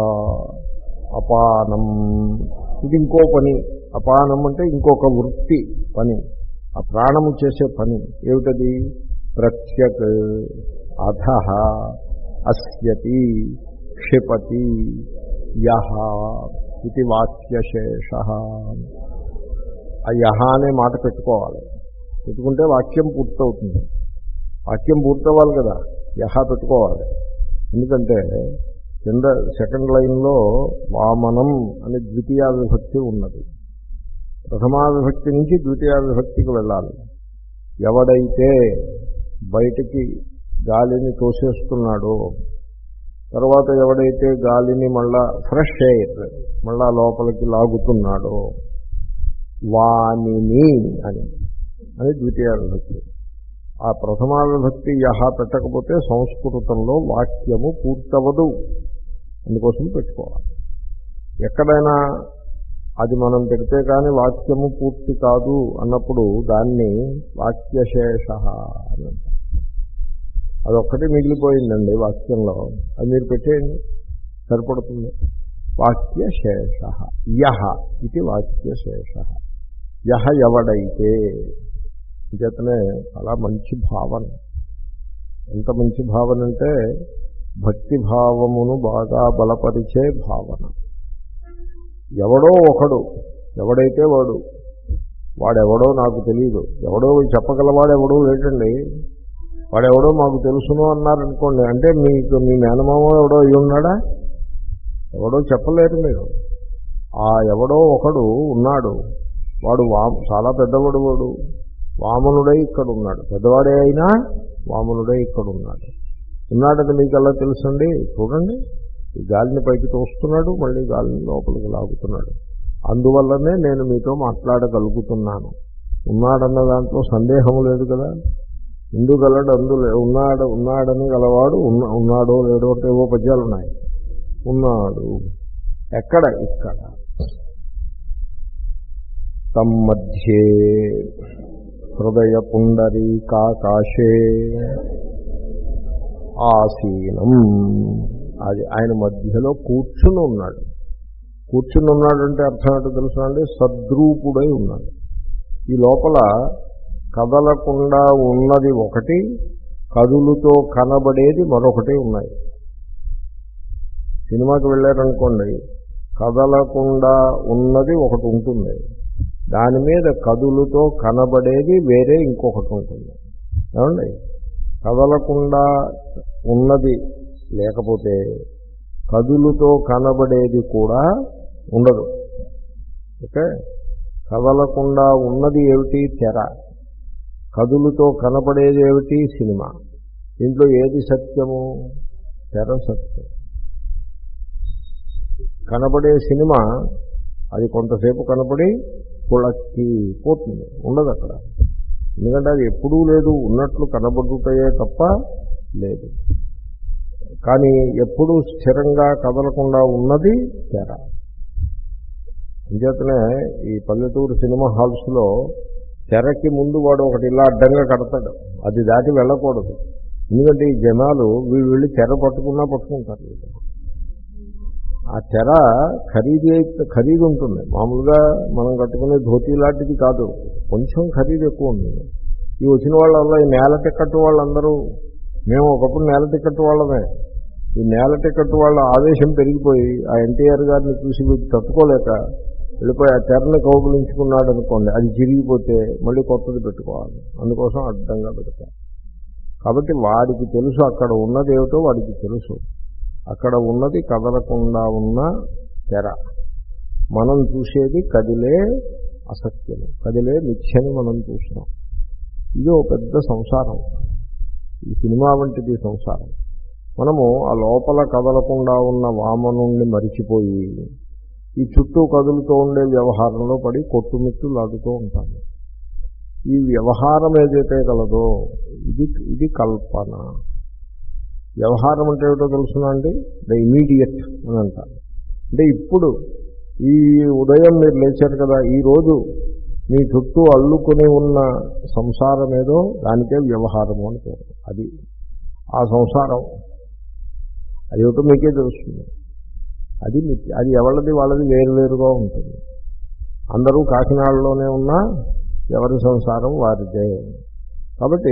అపానం, ఇది ఇంకో పని. అపానం అంటే ఇంకొక వృత్తి, పని. ఆ ప్రాణము చేసే పని ఏమిటది? ప్రత్యక్ అధః అస్యతి క్షిపతి యహ ఇది వాక్యశేష. ఆ యహ అనే మాట పెట్టుకోవాలి. పెట్టుకుంటే వాక్యం పూర్తవుతుంది. వాక్యం పూర్తవ్వాలి కదా, యహ పెట్టుకోవాలి. ఎందుకంటే కింద సెకండ్ లైన్లో వామనం అనే ద్వితీయ విభక్తి ఉన్నది. ప్రథమా విభక్తి నుంచి ద్వితీయ విభక్తికి వెళ్ళాలి. ఎవడైతే బయటికి గాలిని తోసేస్తున్నాడో, తర్వాత ఎవడైతే గాలిని మళ్ళా ఫ్రెష్ ఎయిర్ మళ్ళా లోపలికి లాగుతున్నాడో, వానిని అని అని ద్వితీయ విభక్తి. ఆ ప్రథమా విభక్తి యహ పెట్టకపోతే సంస్కృతంలో వాక్యము పూర్తవదు. అందుకోసం పెట్టుకోవాలి. ఎక్కడైనా అది మనం పెడితే కానీ వాక్యము పూర్తి కాదు అన్నప్పుడు దాన్ని వాక్యశేష అని అంటారు. అదొక్కటి మిగిలిపోయిందండి వాక్యంలో, అది మీరు పెట్టేయండి, సరిపడుతుంది. వాక్యశేష యహ ఇది వాక్యశేష. యహ ఎవడైతే, చేతనే చాలా మంచి భావన. ఎంత మంచి భావన అంటే భక్తి భావమును బాగా బలపరిచే భావన. ఎవడో ఒకడు, ఎవడైతే వాడు, వాడెవడో నాకు తెలియదు, ఎవడో చెప్పగలవాడెవడో లేటండి, వాడెవడో మాకు తెలుసును అన్నారనుకోండి, అంటే మీకు మీ మేనమామ ఎవడో అయ్యి ఉన్నాడా? ఎవడో చెప్పలేరు మీరు. ఆ ఎవడో ఒకడు ఉన్నాడు, వాడు వామ చాలా పెద్దవాడు, వాడు వామనుడై ఇక్కడ ఉన్నాడు. పెద్దవాడే అయినా వామనుడై ఇక్కడ ఉన్నాడు. ఉన్నాడని మీకు అలా తెలుసండి. చూడండి, ఈ గాలిని పైకి తోస్తున్నాడు, మళ్ళీ గాలిని లోపలికి లాగుతున్నాడు. అందువల్లనే నేను మీతో మాట్లాడగలుగుతున్నాను. ఉన్నాడన్న దాంట్లో సందేహం లేదు కదా. ఇందుగలడు అందులో ఉన్నాడు ఉన్నాడని గలవాడు ఉన్న ఉన్నాడో లేడో అంటే ఏవో పద్యాలు ఉన్నాయి. ఉన్నాడు ఎక్కడ? ఇక్కడ. తమ్మధ్యే హృదయ పుండరీకాకాశే ఆసీనం. అది ఆయన మధ్యలో కూర్చుని ఉన్నాడు. కూర్చుని ఉన్నాడంటే అర్థం ఏంటో తెలుసా అండి? సద్రూపుడై ఉన్నాడు. ఈ లోపల కదలకుండా ఉన్నది ఒకటి, కదులుతో కనబడేది మరొకటి ఉన్నాయి. సినిమాకి వెళ్ళారనుకోండి, కదలకుండా ఉన్నది ఒకటి ఉంటుంది, దాని మీద కదులుతో కనబడేది వేరే ఇంకొకటి ఉంటుంది. ఏమండి? కదలకుండా ఉన్నది లేకపోతే కదులుతో కనబడేది కూడా ఉండదు. ఓకే. కదలకుండా ఉన్నది ఏమిటి? తెర. కదులుతో కనబడేది ఏమిటి? సినిమా. దీంట్లో ఏది సత్యము? తెర సత్యం. కనబడే సినిమా అది కొంతసేపు కనబడి పుళక్కి పోతుంది, ఉండదు అక్కడ. ఎందుకంటే అది ఎప్పుడూ లేదు, ఉన్నట్లు కనబడుతాయే తప్ప లేదు. కానీ ఎప్పుడూ స్థిరంగా కదలకుండా ఉన్నది తెర. అంచేతనే ఈ పల్లెటూరు సినిమా హాల్స్లో తెరకి ముందు వాడు ఒకటి ఇలా అడ్డంగా కడతాడు, అది దాటి వెళ్ళకూడదు. ఎందుకంటే ఈ జనాలు వీళ్ళు వెళ్ళి తెర పట్టుకున్నా పట్టుకుంటారు. ఆ తెర ఖరీదు ఖరీదు ఉంటుంది. మామూలుగా మనం కట్టుకునే ధోతీ లాంటిది కాదు, కొంచెం ఖరీదు ఎక్కువ ఉంటుంది. ఈ వచ్చిన వాళ్ళ ఈ నేల టికెట్ వాళ్ళందరూ, మేము ఒకప్పుడు నేల టికెట్ వాళ్ళమే, ఈ నేల టికెట్ వాళ్ళ ఆవేశం పెరిగిపోయి ఆ ఎన్టీఆర్ గారిని చూసి వీటి తట్టుకోలేక వెళ్ళిపోయి ఆ తెరని కౌగులించుకున్నాడు అనుకోండి, అది చిరిగిపోతే మళ్ళీ కొత్తది పెట్టుకోవాలి, అందుకోసం అడ్డంగా పెడతారు. కాబట్టి వాడికి తెలుసు అక్కడ ఉన్నది ఏమిటో వాడికి తెలుసు. అక్కడ ఉన్నది కదలకుండా ఉన్న తెర. మనం చూసేది కదిలే అసత్యము, కదిలే మిథ్యని మనం చూస్తాం. ఇది ఒక పెద్ద సంసారం. ఈ సినిమా వంటిది సంసారం. మనము ఆ లోపల కదలకుండా ఉన్న వామనుణ్ణి మరిచిపోయి ఈ చుట్టూ కదులుతూ ఉండే వ్యవహారంలో పడి కొట్టుమిట్టు లాగుతూ ఉంటాము. ఈ వ్యవహారం ఏదైతే కలదో ఇది ఇది కల్పన. వ్యవహారం అంటే ఏమిటో తెలుసునా అండి? ద ఇమీడియట్ అని అంటారు. అంటే ఇప్పుడు ఈ ఉదయం మీరు లేచారు కదా, ఈరోజు మీ చుట్టూ అల్లుకొని ఉన్న సంసారం ఏదో దానికే వ్యవహారము అని పేరు. అది ఆ సంసారం అదేమిటో మీకే తెలుస్తుంది. అది అది ఎవరిది వాళ్ళది వేరువేరుగా ఉంటుంది. అందరూ కాకినాడలోనే ఉన్నా ఎవరి సంసారం వారిదే. కాబట్టి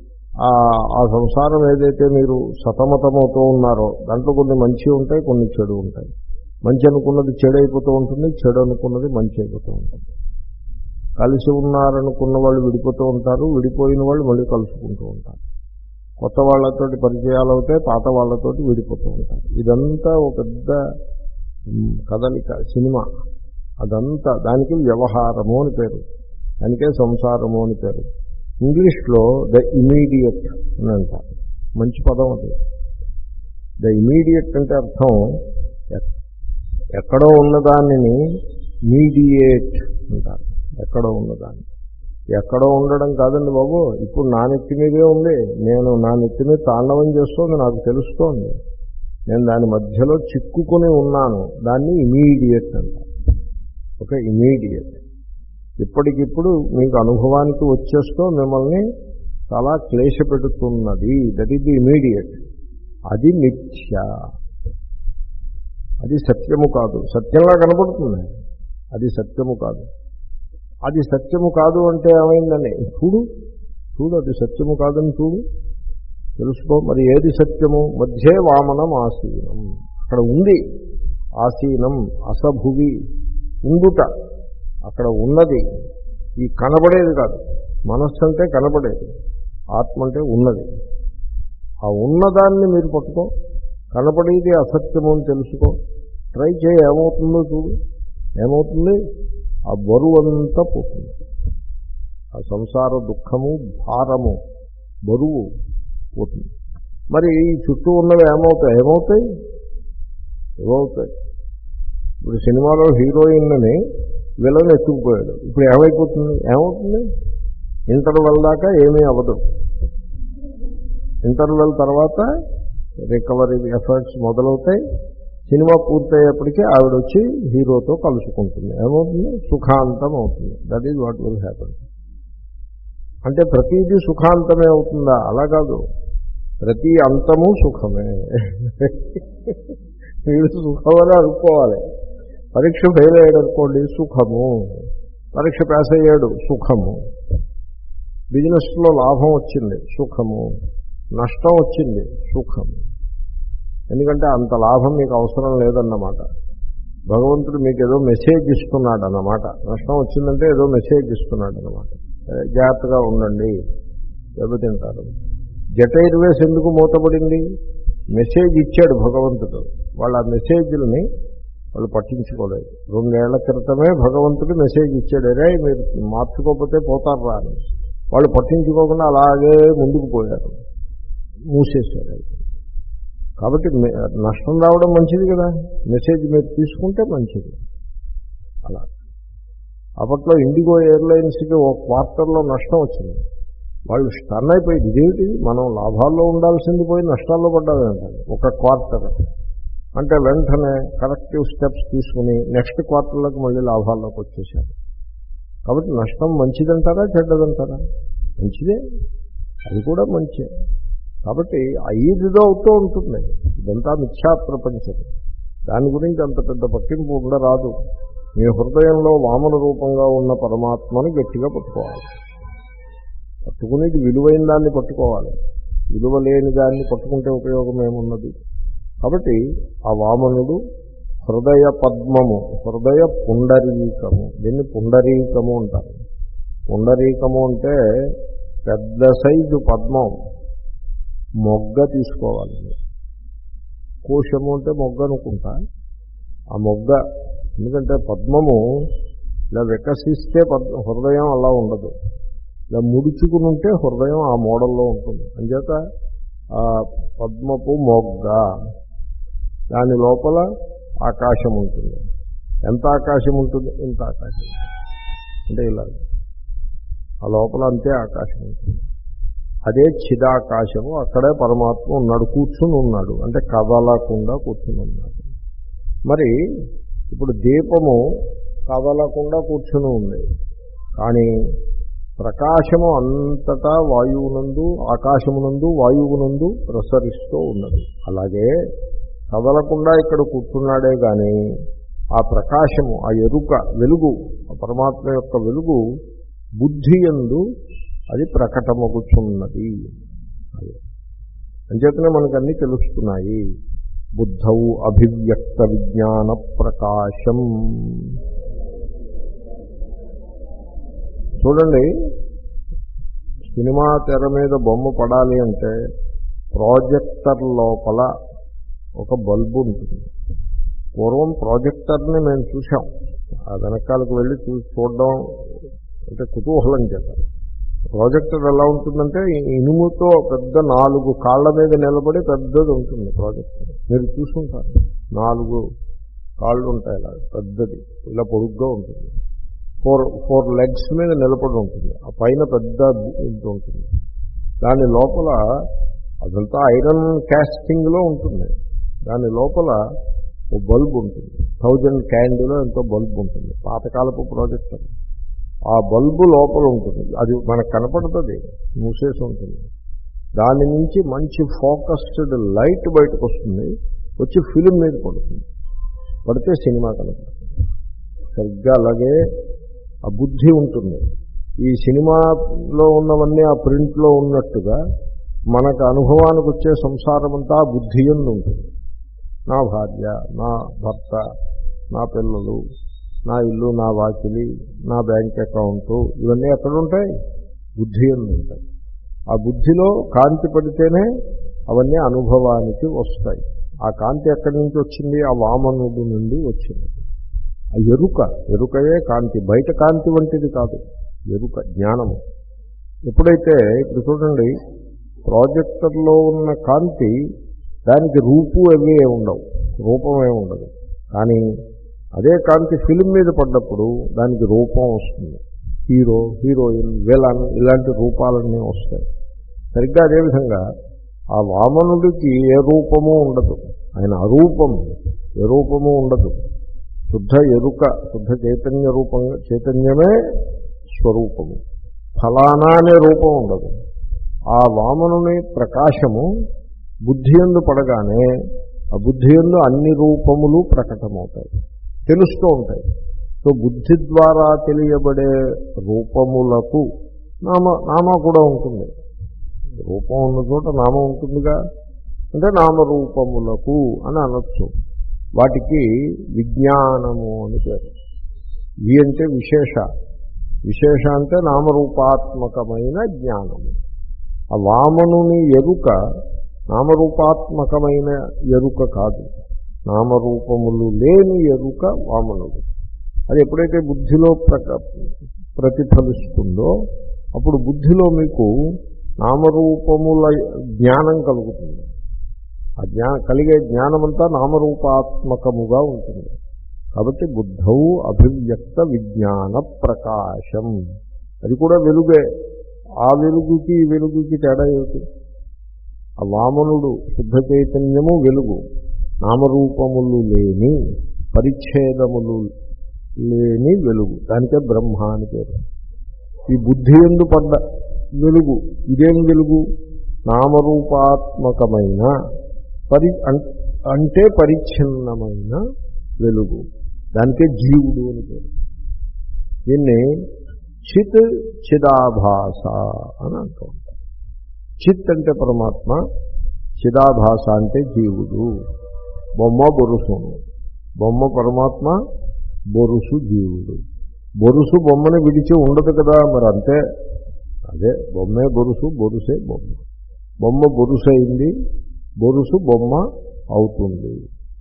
ఆ సంసారం ఏదైతే మీరు సతమతమవుతూ ఉన్నారో దాంట్లో కొన్ని మంచి ఉంటాయి, కొన్ని చెడు ఉంటాయి. మంచి అనుకున్నది చెడు అయిపోతూ ఉంటుంది, చెడు అనుకున్నది మంచి అయిపోతూ ఉంటుంది. కలిసి ఉన్నారనుకున్న వాళ్ళు విడిపోతూ ఉంటారు, విడిపోయిన వాళ్ళు మళ్ళీ కలుసుకుంటూ ఉంటారు. కొత్త వాళ్ళతోటి పరిచయాలు అవుతాయి, పాత వాళ్ళతోటి విడిపోతూ ఉంటారు. ఇదంతా ఒక పెద్ద కదలిక సినిమా. అదంతా దానికి వ్యవహారము అని పేరు, దానికే సంసారము అని పేరు. ఇంగ్లీష్లో ద ఇమీడియట్ అని అంటారు. మంచి పదం అది. ద ఇమీడియట్ అంటే అర్థం ఎక్కడో ఉన్నదానిని మీడియేట్ అంటారు. ఎక్కడో ఉన్నదాన్ని ఎక్కడో ఉండడం కాదండి బాబు, ఇప్పుడు నా నెత్తి మీదే ఉంది, నేను నా నెత్తి మీద తాండవం చేస్తోంది, నాకు తెలుస్తోంది, నేను దాని మధ్యలో చిక్కుకొని ఉన్నాను, దాన్ని ఇమీడియట్ అంటారు. Okay, immediate. ఇప్పటికిప్పుడు మీకు అనుభవానికి వచ్చేస్తూ మిమ్మల్ని చాలా క్లేశ పెడుతున్నది. That is the immediate. అది మిథ్య, అది సత్యము కాదు. సత్యంగా కనపడుతుంది, అది సత్యము కాదు. అది సత్యము కాదు అంటే ఏమైందని చూడు చూడు అది సత్యము కాదని చూడు, తెలుసుకో. మరి ఏది సత్యము? మధ్యే వామనం ఆసీనం. అక్కడ ఉంది ఆసీనం, అసభువి, ఉండుట, అక్కడ ఉన్నది. ఈ కనబడేది కాదు. మనస్సు అంటే కనబడేది, ఆత్మ అంటే ఉన్నది. ఆ ఉన్నదాన్ని మీరు పట్టుకో. కనబడేది అసత్యము అని తెలుసుకో. ట్రై చేయి, ఏమవుతుందో చూడు. ఏమవుతుంది? ఆ బరువంతా పోతుంది. ఆ సంసార దుఃఖము, భారము, బరువు పోతుంది. మరి ఈ చుట్టూ ఉన్నవి ఏమవుతాయి? ఏమవుతాయి? ఏమవుతాయి? ఇప్పుడు సినిమాలో హీరోయిన్ని విలన్ ఎత్తుకుపోయాడు. ఇప్పుడు ఏమైపోతుంది? ఏమవుతుంది? ఇంటర్వెల్ దాకా ఏమీ అవ్వదు. ఇంటర్వెల్ తర్వాత రికవరీ ఎఫర్ట్స్ మొదలవుతాయి. సినిమా పూర్తయ్యేప్పటికీ ఆవిడ వచ్చి హీరోతో కలుసుకుంటుంది. ఏమవుతుంది? సుఖాంతం అవుతుంది. That is what will happen. అంటే ప్రతిదీ సుఖాంతమే అవుతుందా? అలా కాదు, ప్రతి అంతము సుఖమే. వీడు సుఖమని అనుకోవాలి. పరీక్ష ఫెయిల్ అయ్యాడు అనుకోండి, సుఖము. పరీక్ష పాస్ అయ్యాడు, సుఖము. బిజినెస్లో లాభం వచ్చింది, సుఖము. నష్టం వచ్చింది, సుఖము. ఎందుకంటే అంత లాభం మీకు అవసరం లేదన్నమాట. భగవంతుడు మీకు ఏదో మెసేజ్ ఇస్తున్నాడు అన్నమాట. నష్టం వచ్చిందంటే ఏదో మెసేజ్ ఇస్తున్నాడు అన్నమాట. జాగ్రత్తగా ఉండండి, దెబ్బతింటారు. జెట్ ఎయిర్వేస్ ఎందుకు మూతపడింది? మెసేజ్ ఇచ్చాడు భగవంతుడు. వాళ్ళ ఆ మెసేజ్ని వాళ్ళు పట్టించుకోలేదు. రెండేళ్ల క్రితమే భగవంతుడు మెసేజ్ ఇచ్చాడు, అరే మీరు మార్చుకోకపోతే పోతారు రా అని. వాళ్ళు పట్టించుకోకుండా అలాగే ముందుకు పోయారు, మూసేశారు. కాబట్టి నష్టం రావడం మంచిది కదా, మెసేజ్ మీరు తీసుకుంటే మంచిది. అలా అప్పట్లో ఇండిగో ఎయిర్లైన్స్కి ఒక క్వార్టర్లో నష్టం వచ్చింది. వాళ్ళు స్టన్ అయిపోయింది, ఇదేమిటి మనం లాభాల్లో ఉండాల్సింది పోయి నష్టాల్లో పడ్డాదంటారు ఒక క్వార్టర్. అంటే వెంటనే కరెక్టివ్ స్టెప్స్ తీసుకుని నెక్స్ట్ క్వార్టర్లోకి మళ్ళీ లాభాల్లోకి వచ్చేసారు. కాబట్టి నష్టం మంచిదంటారా చెడ్డదంటారా? మంచిదే, అది కూడా మంచి. కాబట్టి ఐదుదో అవుతూ ఉంటుంది. ఇదంతా మిథ్యా ప్రపంచం. దాని గురించి అంత పెద్ద పట్టింపు ఉండరాదు. మీ హృదయంలో వామన రూపంగా ఉన్న పరమాత్మను గట్టిగా పట్టుకోవాలి. పట్టుకునేది విలువైన దాన్ని పట్టుకోవాలి, విలువ లేని దాన్ని పట్టుకుంటే ఉపయోగం ఏమున్నది? కాబట్టి ఆ వామనుడు హృదయ పద్మము, హృదయ పుండరీకము, దీన్ని పుండరీకము అంటారు. పుండరీకము అంటే పెద్ద సైజు పద్మం, మొగ్గ తీసుకోవాలి. కోశము అంటే మొగ్గ అనుకుంటా, ఆ మొగ్గ. ఎందుకంటే పద్మము ఇలా వికసిస్తే పద్మ హృదయం అలా ఉండదు, ఇలా ముడుచుకుని ఉంటే హృదయం ఆ మోడల్లో ఉంటుంది. అంచేత ఆ పద్మపు మొగ్గ, దాని లోపల ఆకాశం ఉంటుంది. ఎంత ఆకాశం ఉంటుంది? ఇంత ఆకాశం అంటే ఇలా, ఆ లోపల అంతే ఆకాశం ఉంటుంది. అదే చిదాకాశము, అక్కడే పరమాత్మ ఉన్నాడు, కూర్చుని ఉన్నాడు. అంటే కదలకుండా కూర్చుని ఉన్నాడు. మరి ఇప్పుడు దీపము కదలకుండా కూర్చుని ఉంది, కానీ ప్రకాశము అంతటా వాయువునందు, ఆకాశమునందు, వాయువునందు ప్రసరిస్తూ ఉన్నది. అలాగే కదలకుండా ఇక్కడ కూర్చున్నాడే కానీ ఆ ప్రకాశము, ఆ ఎరుక, వెలుగు, ఆ పరమాత్మ యొక్క వెలుగు బుద్ధి యందు అది ప్రకటమగుచున్నది. అది అంచేతనే మనకన్నీ తెలుస్తున్నాయి. బుద్ధౌ అభివ్యక్త విజ్ఞాన ప్రకాశం. చూడండి, సినిమా తెర మీద బొమ్మ పడాలి అంటే ప్రాజెక్టర్ లోపల ఒక బల్బు ఉంటుంది. పూర్వం ప్రాజెక్టర్ని మేము చూసాం, ఆ వెనకాలకు వెళ్ళి చూ చూడడం అంటే కుతూహలం చేద్దాం. ప్రాజెక్టర్ ఎలా ఉంటుందంటే ఇనుముతో పెద్ద నాలుగు కాళ్ళ మీద నిలబడి పెద్దది ఉంటుంది ప్రాజెక్టర్. మీరు చూసుకుంటారు, నాలుగు కాళ్ళు ఉంటాయి, ఇలా పెద్దది, ఇలా పొడుగ్గా ఉంటుంది. ఫోర్ ఫోర్ లెగ్స్ మీద నిలబడి ఉంటుంది. ఆ పైన పెద్ద ఇది ఉంటుంది. దాని లోపల అదంతా ఐరన్ క్యాస్టింగ్లో ఉంటుంది. దాని లోపల ఓ బల్బ్ ఉంటుంది, థౌజండ్ క్యాండిలో ఎంతో బల్బ్ ఉంటుంది, పాతకాలపు ప్రాజెక్టర్. ఆ బల్బు లోపల ఉంటుంది, అది మనకు కనపడుతుంది, మూసేసి ఉంటుంది. దాని నుంచి మంచి ఫోకస్డ్ లైట్ బయటకు వస్తుంది, వచ్చి ఫిలిం మీద పడుతుంది. పడితే సినిమా కనపడుతుంది. సరిగ్గా అలాగే ఆ బుద్ధి ఉంటుంది. ఈ సినిమాలో ఉన్నవన్నీ ఆ ప్రింట్లో ఉన్నట్టుగా మనకు అనుభవానికి వచ్చే సంసారం అంతా ఆ బుద్ధి యందు ఉంటుంది. నా భార్య, నా భర్త, నా పిల్లలు, నా ఇల్లు, నా వాకిలి, నా బ్యాంక్ అకౌంటు, ఇవన్నీ ఎక్కడ ఉంటాయి? బుద్ధి యందు ఉంటాయి. ఆ బుద్ధిలో కాంతి పడితేనే అవన్నీ అనుభవానికి వస్తాయి. ఆ కాంతి ఎక్కడి నుంచి వచ్చింది? ఆ వామనుడి నుండి వచ్చింది. ఆ ఎరుక, ఎరుకయే కాంతి, బయట కాంతి వంటిది కాదు, ఎరుక, జ్ఞానము. ఎప్పుడైతే ఇప్పుడు చూడండి, ప్రాజెక్టర్లో ఉన్న కాంతి దానికి రూపు అవి ఉండవు, రూపమే ఉండదు. కానీ అదే కాంతి ఫిల్మ్ మీద పడ్డప్పుడు దానికి రూపం వస్తుంది. హీరో, హీరోయిన్, విలన్ ఇలాంటి రూపాలన్నీ వస్తాయి. సరిగ్గా అదేవిధంగా ఆ వామనుడికి ఏ రూపము ఉండదు. ఆయన అరూపము, ఏ రూపము ఉండదు. శుద్ధ ఎరుక, శుద్ధ చైతన్య రూపంగా, చైతన్యమే స్వరూపము. ఫలానా అనే రూపం ఉండదు. ఆ వామనుని ప్రకాశము బుద్ధి యందు పడగానే ఆ బుద్ధి యందు అన్ని రూపములు ప్రకటమవుతాయి, తెలుస్తూ ఉంటాయి. సో బుద్ధి ద్వారా తెలియబడే రూపములకు నామ నామ కూడా ఉంటుంది. రూపం ఉన్న చోట నామం ఉంటుందిగా, అంటే నామరూపములకు అని అనొచ్చు. వాటికి విజ్ఞానము అని పేరు. వి అంటే విశేష, విశేష అంటే నామరూపాత్మకమైన జ్ఞానము. ఆ వామనుని ఎరుక నామరూపాత్మకమైన ఎరుక కాదు, నామరూపములు లేని ఎరుక వామనుడు. అది ఎప్పుడైతే బుద్ధిలో ప్రక ప్రతిఫలిస్తుందో అప్పుడు బుద్ధిలో మీకు నామరూపముల జ్ఞానం కలుగుతుంది. ఆ జ్ఞా కలిగే జ్ఞానమంతా నామరూపాత్మకముగా ఉంటుంది. కాబట్టి బుద్ధౌ అభివ్యక్త విజ్ఞాన ప్రకాశం, అది కూడా వెలుగే. ఆ వెలుగుకి ఈ వెలుగుకి తేడా ఏమిటి? ఆ వామనుడు శుద్ధ చైతన్యము వెలుగు, నామరూపములు లేని పరిచ్ఛేదములు లేని వెలుగు, దానికే బ్రహ్మ అని పేరు. ఈ బుద్ధి యందు పడ్డ వెలుగు, ఇదేం వెలుగు? నామరూపాత్మకమైన పరి అంటే పరిచ్ఛిన్నమైన వెలుగు, దానికే జీవుడు అని పేరు. దీన్ని చిత్ చిదాభాస అని అంటూ ఉంటారు. చిత్ అంటే పరమాత్మ, చిదాభాస అంటే జీవుడు. బొమ్మ బొరుసును, బొమ్మ పరమాత్మ, బొరుసు జీవుడు. బొరుసు బొమ్మని విడిచి ఉండదు కదా, మరి అంతే. అదే బొమ్మే బొరుసు, బొరుసే బొమ్మ. బొమ్మ బొరుసు అయింది, బొరుసు బొమ్మ అవుతుంది.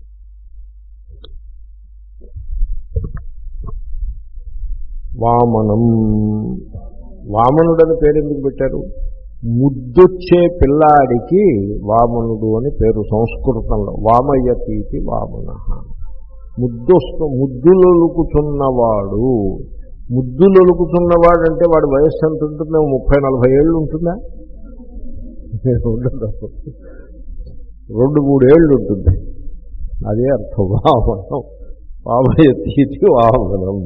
వామనం, వామనుడని పేరు ఎందుకు పెట్టారు? ముద్దొచ్చే పిల్లాడికి వామనుడు అని పేరు సంస్కృతంలో. వామయతీతి వామన, ముద్దొస్తూ ముద్దులొలుకుచున్నవాడు. ముద్దులొలుకుచున్నవాడు అంటే వాడి వయస్సు ఎంత ఉంటుందో? ముప్పై నలభై ఏళ్ళు ఉంటుందా? రెండు మూడేళ్ళు ఉంటుంది. అదే అర్థం వామనం. వామయతీతి వామనం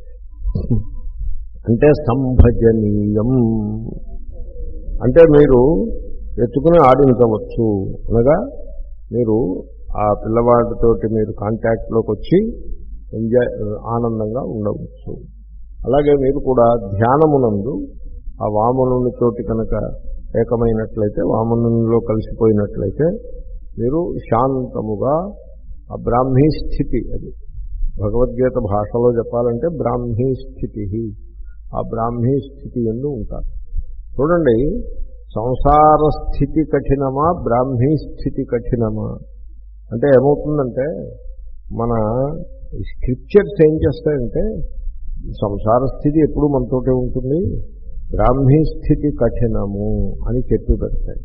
అంటే సంభజనీయం, అంటే మీరు ఎత్తుకుని ఆడించవచ్చు. అనగా మీరు ఆ పిల్లవాడితోటి మీరు కాంటాక్ట్లోకి వచ్చి ఎంజాయ్ ఆనందంగా ఉండవచ్చు. అలాగే మీరు కూడా ధ్యానమునందు ఆ వామనునితోటి కనుక ఏకమైనట్లయితే, వామనునిలో కలిసిపోయినట్లయితే మీరు శాంతముగా ఆ బ్రాహ్మీ స్థితి, అది భగవద్గీత భాషలో చెప్పాలంటే బ్రాహ్మీ స్థితి, ఆ బ్రాహ్మీ స్థితి యందు ఉంటారు. చూడండి, సంసార స్థితి కఠినమా, బ్రాహ్మీ స్థితి కఠినమా అంటే ఏమవుతుందంటే, మన స్క్రిప్చర్స్ ఏం చేస్తాయంటే సంసార స్థితి ఎప్పుడు మనతోటే ఉంటుంది, బ్రాహ్మీ స్థితి కఠినము అని చెప్పి పెడతాయి.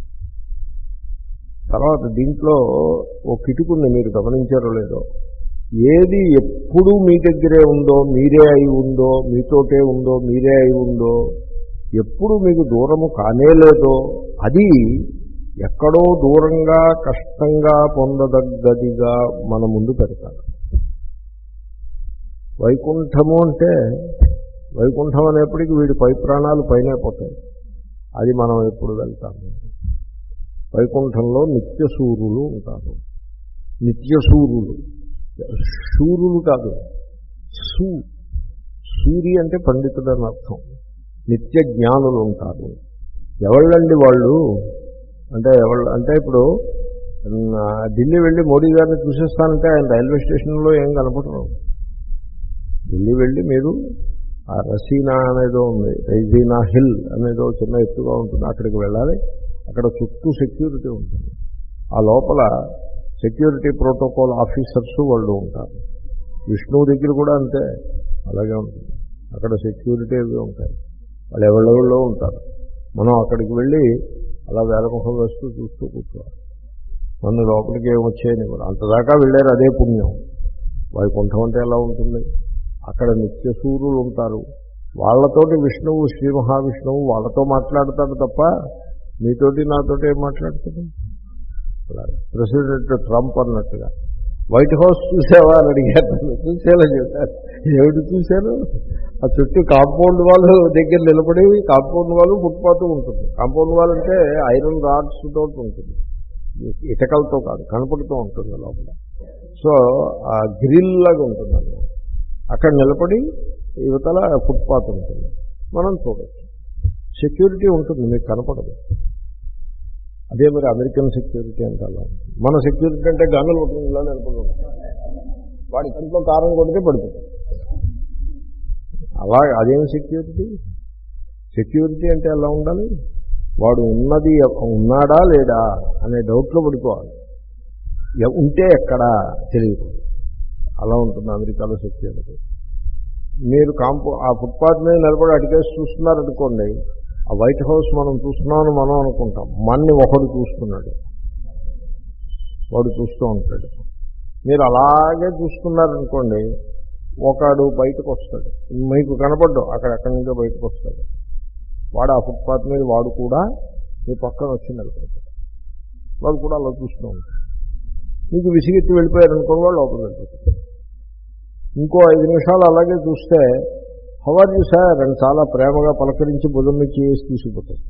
తర్వాత దీంట్లో ఓ కిటుకుని మీరు గమనించారో లేదో, ఏది ఎప్పుడు మీ దగ్గరే ఉందో, మీరే అయి ఉందో, మీతోటే ఉందో, మీరే అయి ఉందో, ఎప్పుడు మీకు దూరము కానేలేదో అది ఎక్కడో దూరంగా కష్టంగా పొందదగ్గదిగా మన ముందు పెడతారు. వైకుంఠము అంటే, వైకుంఠం అనేప్పటికీ వీడి పై ప్రాణాలు పైనే పోతాయి. అది మనం ఎప్పుడు వెళ్తాము. వైకుంఠంలో నిత్య సూర్యులు ఉంటారు. నిత్య సూర్యులు, శూరులు కాదు, సూ సూరి అంటే పండితుడు అని అర్థం. నిత్య జ్ఞానులు ఉంటారు. ఎవళ్ళండి వాళ్ళు అంటే ఎవళ్ళు అంటే, ఇప్పుడు ఢిల్లీ వెళ్ళి మోడీ గారిని చూసేస్తానంటే ఆయన రైల్వే స్టేషన్లో ఏం కనపడరు. ఢిల్లీ వెళ్ళి మీరు ఆ రసీనా అనేదో ఉంది, రైజీనా హిల్ అనేదో చిన్న ఎత్తుగా ఉంటుంది, అక్కడికి వెళ్ళాలి. అక్కడ చుట్టూ సెక్యూరిటీ ఉంటుంది. ఆ లోపల సెక్యూరిటీ ప్రోటోకాల్ ఆఫీసర్స్ వాళ్ళు ఉంటారు. విష్ణువు దగ్గర కూడా అంతే, అలాగే ఉంటుంది. అక్కడ సెక్యూరిటీ అవి ఉంటాయి, వాళ్ళు ఎవరెవరిలో ఉంటారు. మనం అక్కడికి వెళ్ళి అలా వేలముఖం వేస్తూ చూస్తూ కూర్చోవాలి. మన లోపలికి ఏమొచ్చాయని కూడా అంతదాకా వెళ్ళారు, అదే పుణ్యం. వైకుంఠం అంటే ఎలా ఉంటుంది? అక్కడ నిత్య సూర్యులు ఉంటారు, వాళ్ళతోటి విష్ణువు శ్రీ మహావిష్ణువు వాళ్ళతో మాట్లాడతాడు తప్ప మీతోటి నాతోటి ఏం మాట్లాడుతుంది? అలాగే ప్రెసిడెంట్ ట్రంప్ అన్నట్టుగా వైట్ హౌస్ చూసావా అని అడిగారు, చూసేలా చెప్పారు. ఏమిటి చూశారు? ఆ చుట్టూ కాంపౌండ్ వాళ్ళు దగ్గర నిలబడి, కాంపౌండ్ వాళ్ళు ఫుట్పాత్ ఉంటుంది. కాంపౌండ్ వాల్ అంటే ఐరన్ రాడ్స్ తోటి ఉంటుంది, ఇటకలతో కాదు, కనపడుతూ ఉంటుంది లోపల. సో ఆ గ్రిల్ లాగా ఉంటుంది అన్నమాట. అక్కడ నిలబడి యువతల ఫుట్పాత్ ఉంటుంది, మనం చూడవచ్చు. సెక్యూరిటీ ఉంటుంది, మీకు కనపడదు. అదే మరి అమెరికన్ సెక్యూరిటీ అంటే అలా ఉంటుంది. మన సెక్యూరిటీ అంటే గన్నులు పట్టుకుని ఇలా నిలబడి ఉంటుంది, వాడి కంట్లో కారం కొడితే పడుతుంది. అలా అదేం సెక్యూరిటీ? సెక్యూరిటీ అంటే ఎలా ఉండాలి? వాడు ఉన్నది ఉన్నాడా లేడా అనే డౌట్లో పడిపోవాలి. ఉంటే ఎక్కడా తెలియదు. అలా ఉంటుంది అమెరికాలో సెక్యూరిటీ. మీరు కాంపౌ ఆ ఫుట్పాత్ మీద నిలబడి అడిగేసి చూస్తున్నారనుకోండి, ఆ వైట్ హౌస్ మనం చూస్తున్నామని మనం అనుకుంటాం, మన్ని ఒకడు చూస్తున్నాడు, వాడు చూస్తూ ఉంటాడు. మీరు అలాగే చూస్తున్నారనుకోండి, ఒకడు బయటకు వస్తాడు, మీకు కనపడ్డు, అక్కడెక్కడి నుంచో బయటకు వస్తాడు. వాడు ఆ ఫుట్పాత్ మీద వాడు కూడా మీ పక్కన వచ్చి నిలబడతాడు. వాడు కూడా అలా చూస్తూ ఉంటాడు. మీకు విసిగెత్తి వెళ్ళిపోయారనుకోండి, వాళ్ళు లోపలికి వెళ్ళిపోతారు. ఇంకో ఐదు నిమిషాలు అలాగే చూస్తే హౌ ఆర్ యూ సార్ అని చాలా ప్రేమగా పలకరించి భుజం మీద చేసి తీసుకుపోతారు.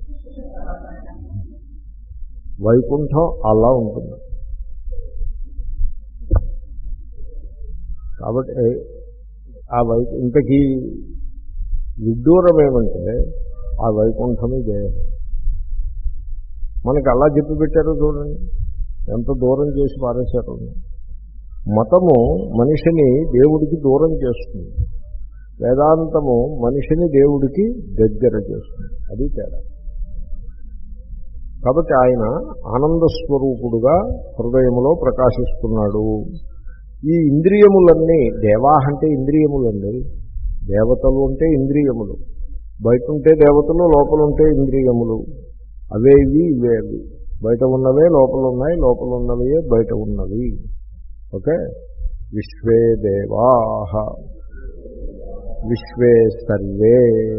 వైకుంఠం అలా ఉంటుంది. కాబట్టి ఆ వై ఇంతకీ విడ్డూరం ఏమంటే ఆ వైకుంఠం ఇదే. మనకి అలా చెప్పి పెట్టారో చూడండి, ఎంత దూరం చేసి పారేశారు. మతము మనిషిని దేవుడికి దూరం చేస్తుంది, వేదాంతము మనిషిని దేవుడికి దగ్గర చేస్తుంది. అది తేడా. కాబట్టి ఆయన ఆనంద స్వరూపుడుగా హృదయములో ప్రకాశిస్తున్నాడు. ఈ ఇంద్రియములన్నీ, దేవా అంటే ఇంద్రియములండి, దేవతలు అంటే ఇంద్రియములు, బయట ఉంటే దేవతలు, లోపల ఉంటే ఇంద్రియములు. అవే ఇవి ఇవే అవి, బయట ఉన్నవే లోపల ఉన్నాయి, లోపల ఉన్నవే బయట ఉన్నవి. ఓకే. విశ్వే దేవాః విశ్వే సర్వే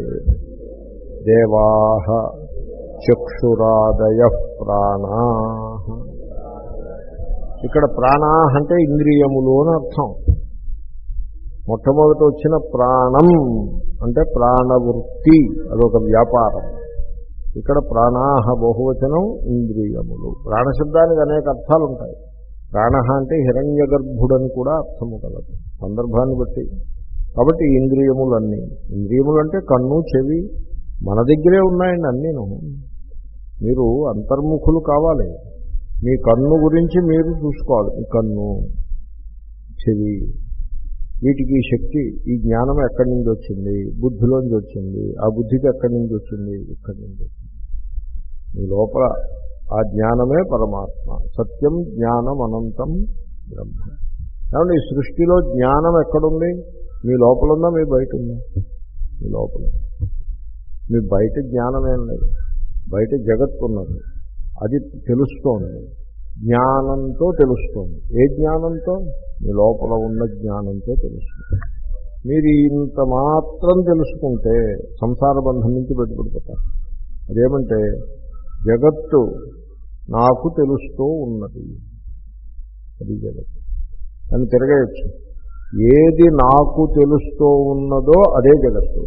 దేవాః చక్షురాదయః ప్రాణాః. ఇక్కడ ప్రాణాః అంటే ఇంద్రియములు అని అర్థం. మొట్టమొదట వచ్చిన ప్రాణం అంటే ప్రాణవృత్తి, అదొక వ్యాపారం. ఇక్కడ ప్రాణాః బహువచనం ఇంద్రియములు. ప్రాణశబ్దానికి అనేక అర్థాలు ఉంటాయి. ప్రాణ అంటే హిరణ్య గర్భుడని కూడా అర్థము కలదు సందర్భాన్ని బట్టి. కాబట్టి ఇంద్రియములన్నీ, ఇంద్రియములు అంటే కన్ను చెవి మన దగ్గరే ఉన్నాయండి అన్నీను. మీరు అంతర్ముఖులు కావాలి. మీ కన్ను గురించి మీరు చూసుకోవాలి. ఈ కన్ను చెవి, వీటికి శక్తి, ఈ జ్ఞానం ఎక్కడి నుంచి వచ్చింది? బుద్ధిలోంచి వచ్చింది. ఆ బుద్ధికి ఎక్కడి నుంచి వచ్చింది? ఇక్కడి నుంచి వచ్చింది. మీ లోపల ఆ జ్ఞానమే పరమాత్మ. సత్యం జ్ఞానం అనంతం బ్రహ్మ. కాబట్టి ఈ సృష్టిలో జ్ఞానం ఎక్కడుంది? మీ లోపల ఉందా, మీ బయట ఉందా? మీ లోపల. మీ బయట జ్ఞానం ఏం లేదు, బయట జగత్తు ఉన్నది, అది తెలుస్తోంది, జ్ఞానంతో తెలుస్తోంది. ఏ జ్ఞానంతో? మీ లోపల ఉన్న జ్ఞానంతో తెలుస్తుంది. మీరు ఇంత మాత్రం తెలుసుకుంటే సంసార బంధం నుంచి బయటపడిపోతారు. అదేమంటే జగత్తు నాకు తెలుస్తూ ఉన్నది, అది జగత్తు అని తిరగేయచ్చు. ఏది నాకు తెలుస్తూ ఉన్నదో అదే జగత్తు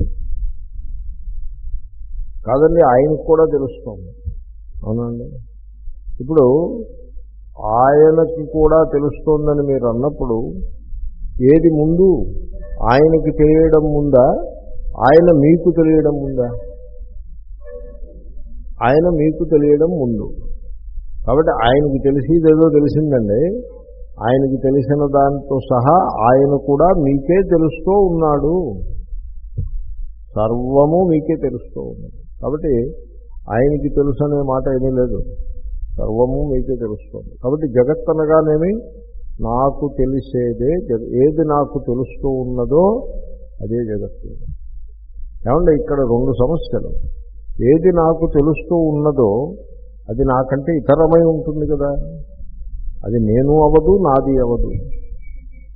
కాదండి, ఆయనకు కూడా తెలుస్తోంది. అవునండి. ఇప్పుడు ఆయనకి కూడా తెలుస్తోందని మీరు అన్నప్పుడు ఏది ముందు? ఆయనకి తెలియడం ముందా, ఆయన మీకు తెలియడం ముందా? ఆయన మీకు తెలియడం ముందు. కాబట్టి ఆయనకి తెలిసేదేదో తెలిసిందండి. ఆయనకి తెలిసిన దాంతో సహా ఆయన కూడా మీకే తెలుస్తూ ఉన్నాడు. సర్వము మీకే తెలుస్తూ ఉన్నది. కాబట్టి ఆయనకి తెలుసు అనే మాట ఏమీ లేదు, సర్వము మీకే తెలుస్తుంది. కాబట్టి జగత్ అనగానేమి నాకు తెలిసేదే జగ ఏది నాకు తెలుస్తూ ఉన్నదో అదే జగత్తు. ఏమంటే ఇక్కడ రెండు సమస్యలు. ఏది నాకు తెలుస్తూ ఉన్నదో అది నాకంటే ఇతరమై ఉంటుంది కదా, అది నేను అవదు, నాది అవదు.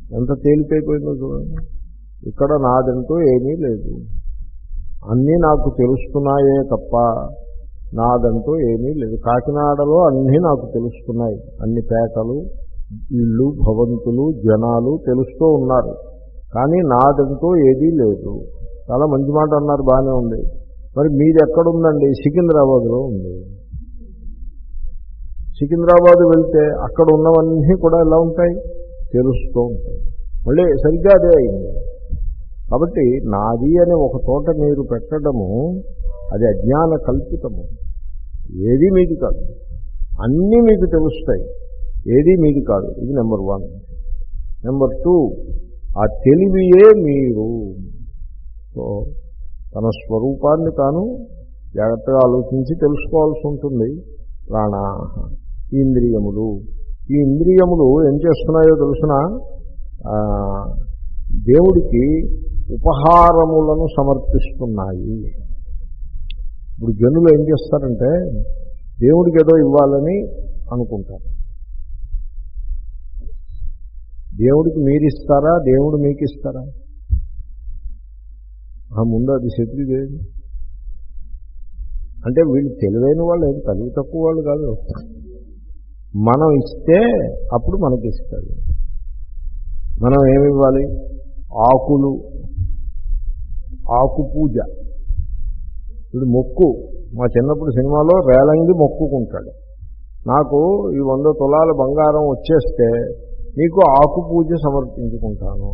ఎంత తేలికైపోయిందో చూడండి. ఇక్కడ నాదంటూ ఏమీ లేదు, అన్నీ నాకు తెలుస్తున్నాయే తప్ప నాదంటూ ఏమీ లేదు. కాకినాడలో అన్నీ నాకు తెలుస్తున్నాయి, అన్ని పేటలు, ఇళ్ళు, భవంతులు, జనాలు తెలుస్తూ ఉన్నారు, కానీ నాదంటూ ఏదీ లేదు. చాలా మంచి మాట అన్నారు, బాగానే ఉంది. మరి మీది ఎక్కడుందండి? సికింద్రాబాద్లో ఉంది. సికింద్రాబాద్ వెళ్తే అక్కడ ఉన్నవన్నీ కూడా ఎలా ఉంటాయి? తెలుస్తూ ఉంటాయి. మళ్ళీ సరిగ్గా అదే అయింది. కాబట్టి నాది అనే ఒక తోట మీరు పెట్టడము అది అజ్ఞాన కల్పితము. ఏది మీది కాదు, అన్నీ మీకు తెలుస్తాయి, ఏది మీది కాదు. ఇది నెంబర్ వన్. నెంబర్ టూ, ఆ తెలివియే మీరు. సో తన స్వరూపాన్ని తాను జాగ్రత్తగా ఆలోచించి తెలుసుకోవాల్సి ఉంటుంది. ప్రాణ, ఇంద్రియములు, ఈ ఇంద్రియములు ఏం చేస్తున్నాయో తెలుసిన దేవుడికి ఉపహారములను సమర్పిస్తున్నాయి. ఇప్పుడు జనులు ఏం చేస్తారంటే దేవుడికి ఏదో ఇవ్వాలని అనుకుంటారు. దేవుడికి మీరు ఇస్తారా, దేవుడు మీకు ఇస్తారా? ఆ ముందు అది సెటిల్ చేయండి. అంటే వీళ్ళు తెలివైన వాళ్ళు, ఏం తెలివి తక్కువ వాళ్ళు కాదు. మనం ఇస్తే అప్పుడు మనకి ఇస్తాడు. మనం ఏమి ఇవ్వాలి? ఆకులు, ఆకు పూజ. ఇప్పుడు మొక్కు, మా చిన్నప్పుడు సినిమాలో రేలంగి మొక్కుకుంటాడు, నాకు ఈ వంద తులాల బంగారం వచ్చేస్తే నీకు ఆకు పూజ సమర్పించుకుంటాను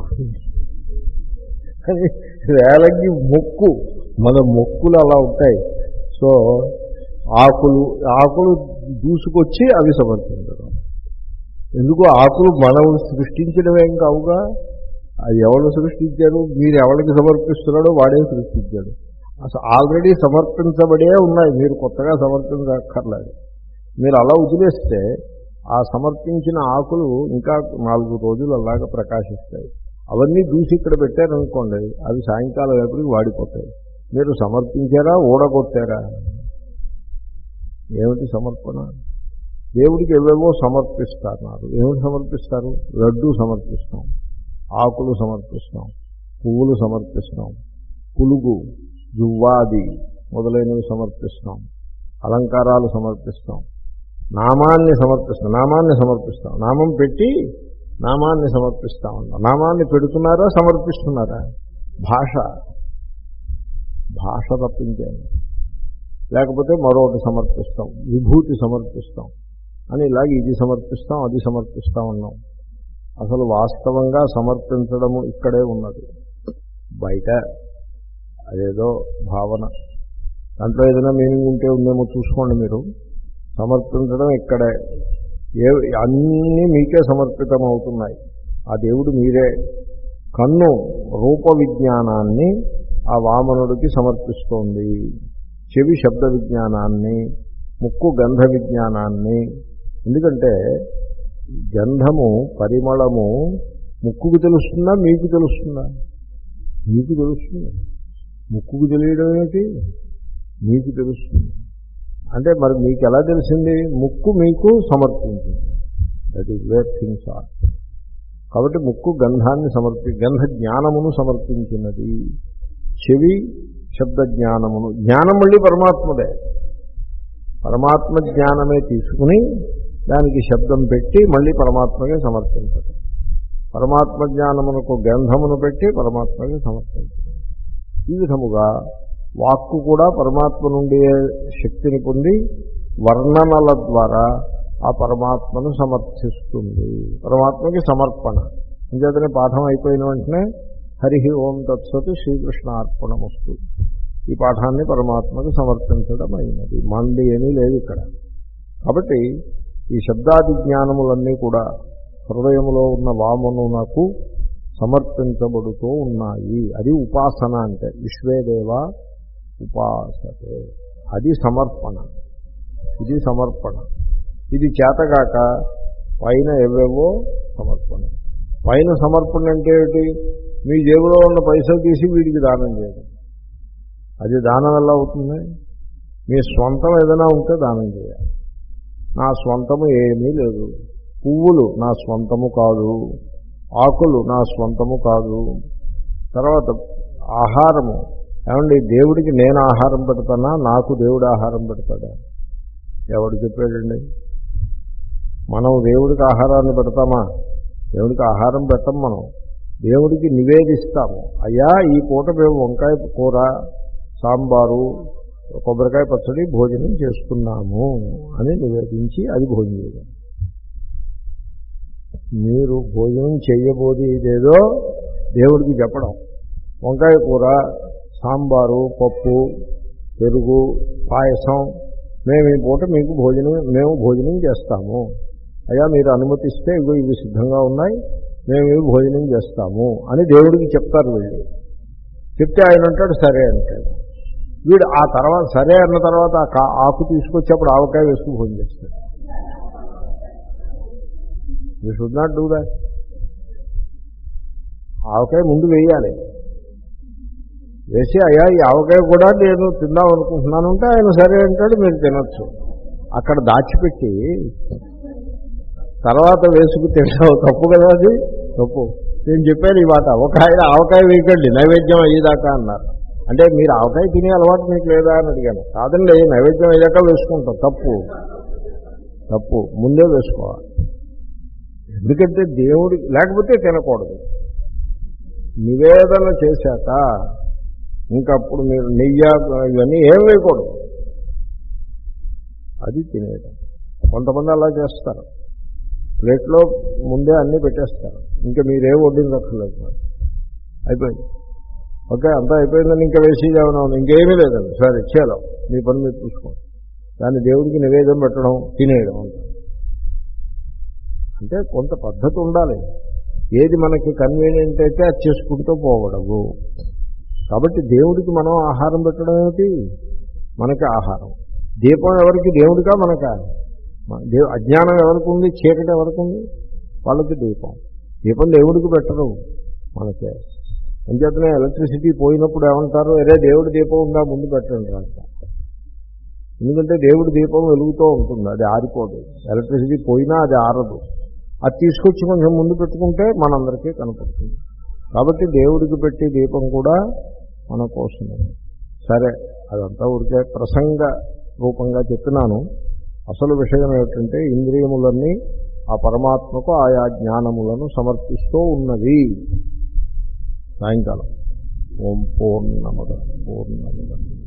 అని. రేలంగి మొక్కు, మన మొక్కులు అలా ఉంటాయి. సో ఆకులు ఆకులు దూసుకొచ్చి అవి సమర్పించడం. ఎందుకు? ఆకులు మనం సృష్టించడమేం కావుగా, అది ఎవరు సృష్టించారు? మీరు ఎవరికి సమర్పిస్తున్నాడో వాడే సృష్టించాడు. అసలు ఆల్రెడీ సమర్పించబడే ఉన్నాయి, మీరు కొత్తగా సమర్పించక్కర్లేదు. మీరు అలా వదిలేస్తే ఆ సమర్పించిన ఆకులు ఇంకా నాలుగు రోజులు అలాగా ప్రకాశిస్తాయి. అవన్నీ దూసి ఇక్కడ పెట్టారనుకోండి, అవి సాయంకాలం ఎప్పటికి వాడిపోతాయి. మీరు సమర్పించారా, ఓడగొట్టారా? ఏమిటి సమర్పణ? దేవుడికి ఏవేవో సమర్పిస్తున్నారు. ఏమిటి సమర్పిస్తారు? లడ్డూ సమర్పిస్తాం, ఆకులు సమర్పిస్తాం, పువ్వులు సమర్పిస్తాం, పులుగు, జువ్వాది మొదలైనవి సమర్పిస్తాం, అలంకారాలు సమర్పిస్తాం, నామాన్ని సమర్పిస్తాం నామాన్ని సమర్పిస్తాం నామం పెట్టి నామాన్ని సమర్పిస్తామన్నా. నామాన్ని పెడుతున్నారా, సమర్పిస్తున్నారా? భాష భాష తప్పించాను. లేకపోతే మరొకటి సమర్పిస్తాం, విభూతి సమర్పిస్తాం అని, ఇలాగ ఇది సమర్పిస్తాం అది సమర్పిస్తాం అన్నాం. అసలు వాస్తవంగా సమర్పించడము ఇక్కడే ఉన్నది, బయట అదేదో భావన. దాంట్లో ఏదైనా మీనింగ్ ఉంటే ఉందేమో చూసుకోండి మీరు. సమర్పించడం ఇక్కడే, ఏ అన్నీ మీకే సమర్పితం అవుతున్నాయి. ఆ దేవుడు మీరే. కన్ను రూప విజ్ఞానాన్ని ఆ వామనుడికి సమర్పిస్తోంది, చెవి శబ్ద విజ్ఞానాన్ని, ముక్కు గంధ విజ్ఞానాన్ని. ఎందుకంటే గంధము, పరిమళము ముక్కుకు తెలుస్తుందా, మీకు తెలుస్తుందా? మీకు తెలుస్తుంది. ముక్కుకు తెలియడం ఏంటి? మీకు తెలుస్తుంది. అంటే మరి మీకు ఎలా తెలిసింది? ముక్కు మీకు సమర్పించింది. That is where things are. కాబట్టి ముక్కు గంధాన్ని సమర్పి గంధ జ్ఞానమును సమర్పించినది. చెవి శబ్ద జ్ఞానమును, జ్ఞానం మళ్ళీ పరమాత్మదే. పరమాత్మ జ్ఞానమే తీసుకుని దానికి శబ్దం పెట్టి మళ్ళీ పరమాత్మకే సమర్పించడం. పరమాత్మ జ్ఞానమునకు గంధమును పెట్టి పరమాత్మకే సమర్పించడం. ఈ విధముగా వాక్కు కూడా పరమాత్మ నుండి శక్తిని పొంది వర్ణనల ద్వారా ఆ పరమాత్మను సమర్థిస్తుంది. పరమాత్మకి సమర్పణ. ఇంకేతనే పాఠం అయిపోయిన వెంటనే హరి ఓం తత్సత్ శ్రీకృష్ణార్పణమస్తు, ఈ పాఠాన్ని పరమాత్మకు సమర్పించడం అయినది. మంది ఏమీ లేదు ఇక్కడ. కాబట్టి ఈ శబ్దాది జ్ఞానములన్నీ కూడా హృదయములో ఉన్న వామనునకు సమర్పించబడుతూ ఉన్నాయి. అది ఉపాసన అంటే. విశ్వేదేవ ఉపాసతే, అది సమర్పణ. ఇది సమర్పణ. ఇది చేతగాక పైన ఏవేవో సమర్పణ. పైన సమర్పణ అంటే ఏమిటి? మీ జేబులో ఉన్న పైసలు తీసి వీడికి దానం చేయడం. అది దానం ఎలా అవుతుంది? మీ స్వంతం ఏదైనా ఉంటే దానం చేయాలి. నా స్వంతము ఏమీ లేదు. పువ్వులు నా స్వంతము కాదు, ఆకులు నా స్వంతము కాదు. తర్వాత ఆహారము, ఏమండి దేవుడికి నేను ఆహారం పెడతానా, నాకు దేవుడు ఆహారం పెడతాడా? ఎవడు చెప్పాడండి? మనం దేవుడికి ఆహారాన్ని పెడతామా? దేవుడికి ఆహారం పెట్టం. మనం దేవుడికి నివేదిస్తాము. అయ్యా ఈ పూట మేము వంకాయ కూర, సాంబారు, కొబ్బరికాయ పచ్చడి భోజనం చేస్తున్నాము అని నివేదించి అది భోజనం చేయడం. మీరు భోజనం చేయబోది ఇదేదో దేవుడికి చెప్పడం. వంకాయ కూర, సాంబారు, పప్పు, పెరుగు, పాయసం, మేము ఈ పూట మీకు భోజనం మేము భోజనం చేస్తాము. అయ్యా మీరు అనుమతిస్తే ఇవి ఇవి సిద్ధంగా ఉన్నాయి, మేము ఇవి భోజనం చేస్తాము అని దేవుడికి చెప్తారు. వీళ్ళు చెప్తే ఆయన అంటాడు సరే అంటాడు. వీడు ఆ తర్వాత సరే అన్న తర్వాత ఆ ఆకు తీసుకొచ్చేప్పుడు ఆవకాయ వేసుకుని భోజనం చేస్తాడు. You should not do that. ఆవకాయ ముందు వేయాలి. వేసి అయ్యా ఈ ఆవకాయ కూడా నేను తిందాం అనుకుంటున్నాను అంటే ఆయన సరే అంటాడు, మీరు తినొచ్చు. అక్కడ దాచిపెట్టి తర్వాత వేసుకు తింటావు తప్పు కదా, అది తప్పు. నేను చెప్పాను ఈ మాట, ఒక ఆయన ఆవకాయ వేయకండి నైవేద్యం అయ్యేదాకా అన్నారు. అంటే మీరు ఆవకాయ తినే అలవాటు మీకు లేదా అని అడిగాను. కాదండి నైవేద్యం అయ్యాక వేసుకుంటాం. తప్పు తప్పు ముందే వేసుకోవాలి. ఎందుకంటే దేవుడికి లేకపోతే తినకూడదు. నివేదన చేశాక ఇంకప్పుడు మీరు నెయ్యి ఇవన్నీ ఏం వేయకూడదు, అది తినేయడం. కొంతమంది అలా చేస్తారు, ప్లేట్లో ముందే అన్నీ పెట్టేస్తారు, ఇంకా మీరేం వడ్డించక్కర్లేదు, అయిపోయింది. ఓకే అంతా అయిపోయిందని ఇంకా వేసేదేమన్నా ఇంకేమీ లేదండి, సరే ఇచ్చేదాం మీ పని మీరు చూసుకోండి. దాన్ని దేవుడికి నివేదన పెట్టడం తినేయడం అంటే కొంత పద్ధతి ఉండాలి. ఏది మనకి కన్వీనియంట్ అయితే అది చేసుకుంటూ పోవడము. కాబట్టి దేవుడికి మనం ఆహారం పెట్టడం ఏమిటి? మనకి ఆహారం. దీపం ఎవరికి? దేవుడికా మనకా? దేవు అజ్ఞానం ఎవరికి ఉంది? చీకటి ఎవరికి ఉంది? వాళ్ళకి దీపం. దీపం దేవుడికి పెట్టరు, మనకే. అంచేతనే ఎలక్ట్రిసిటీ పోయినప్పుడు ఏమంటారు, అరే దేవుడి దీపం ఉందా ముందు పెట్టండి అంటారు. ఎందుకంటే దేవుడి దీపం వెలుగుతూ ఉంటుంది, అది ఆరిపోదు. ఎలక్ట్రిసిటీ పోయినా అది ఆరదు. అది తీసుకొచ్చి కొంచెం ముందు పెట్టుకుంటే మనందరికీ కనపడుతుంది. కాబట్టి దేవుడికి పెట్టి దీపం కూడా మన కోసమే. సరే అదంతా ఊరికే ప్రసంగ రూపంగా చెప్పినాను. అసలు విషయం ఏమిటంటే ఇంద్రియములన్నీ ఆ పరమాత్మకు ఆయా జ్ఞానములను సమర్పిస్తూ ఉన్నది. సాయంకాలం ఓం పూర్ణమద పూర్ణమిదం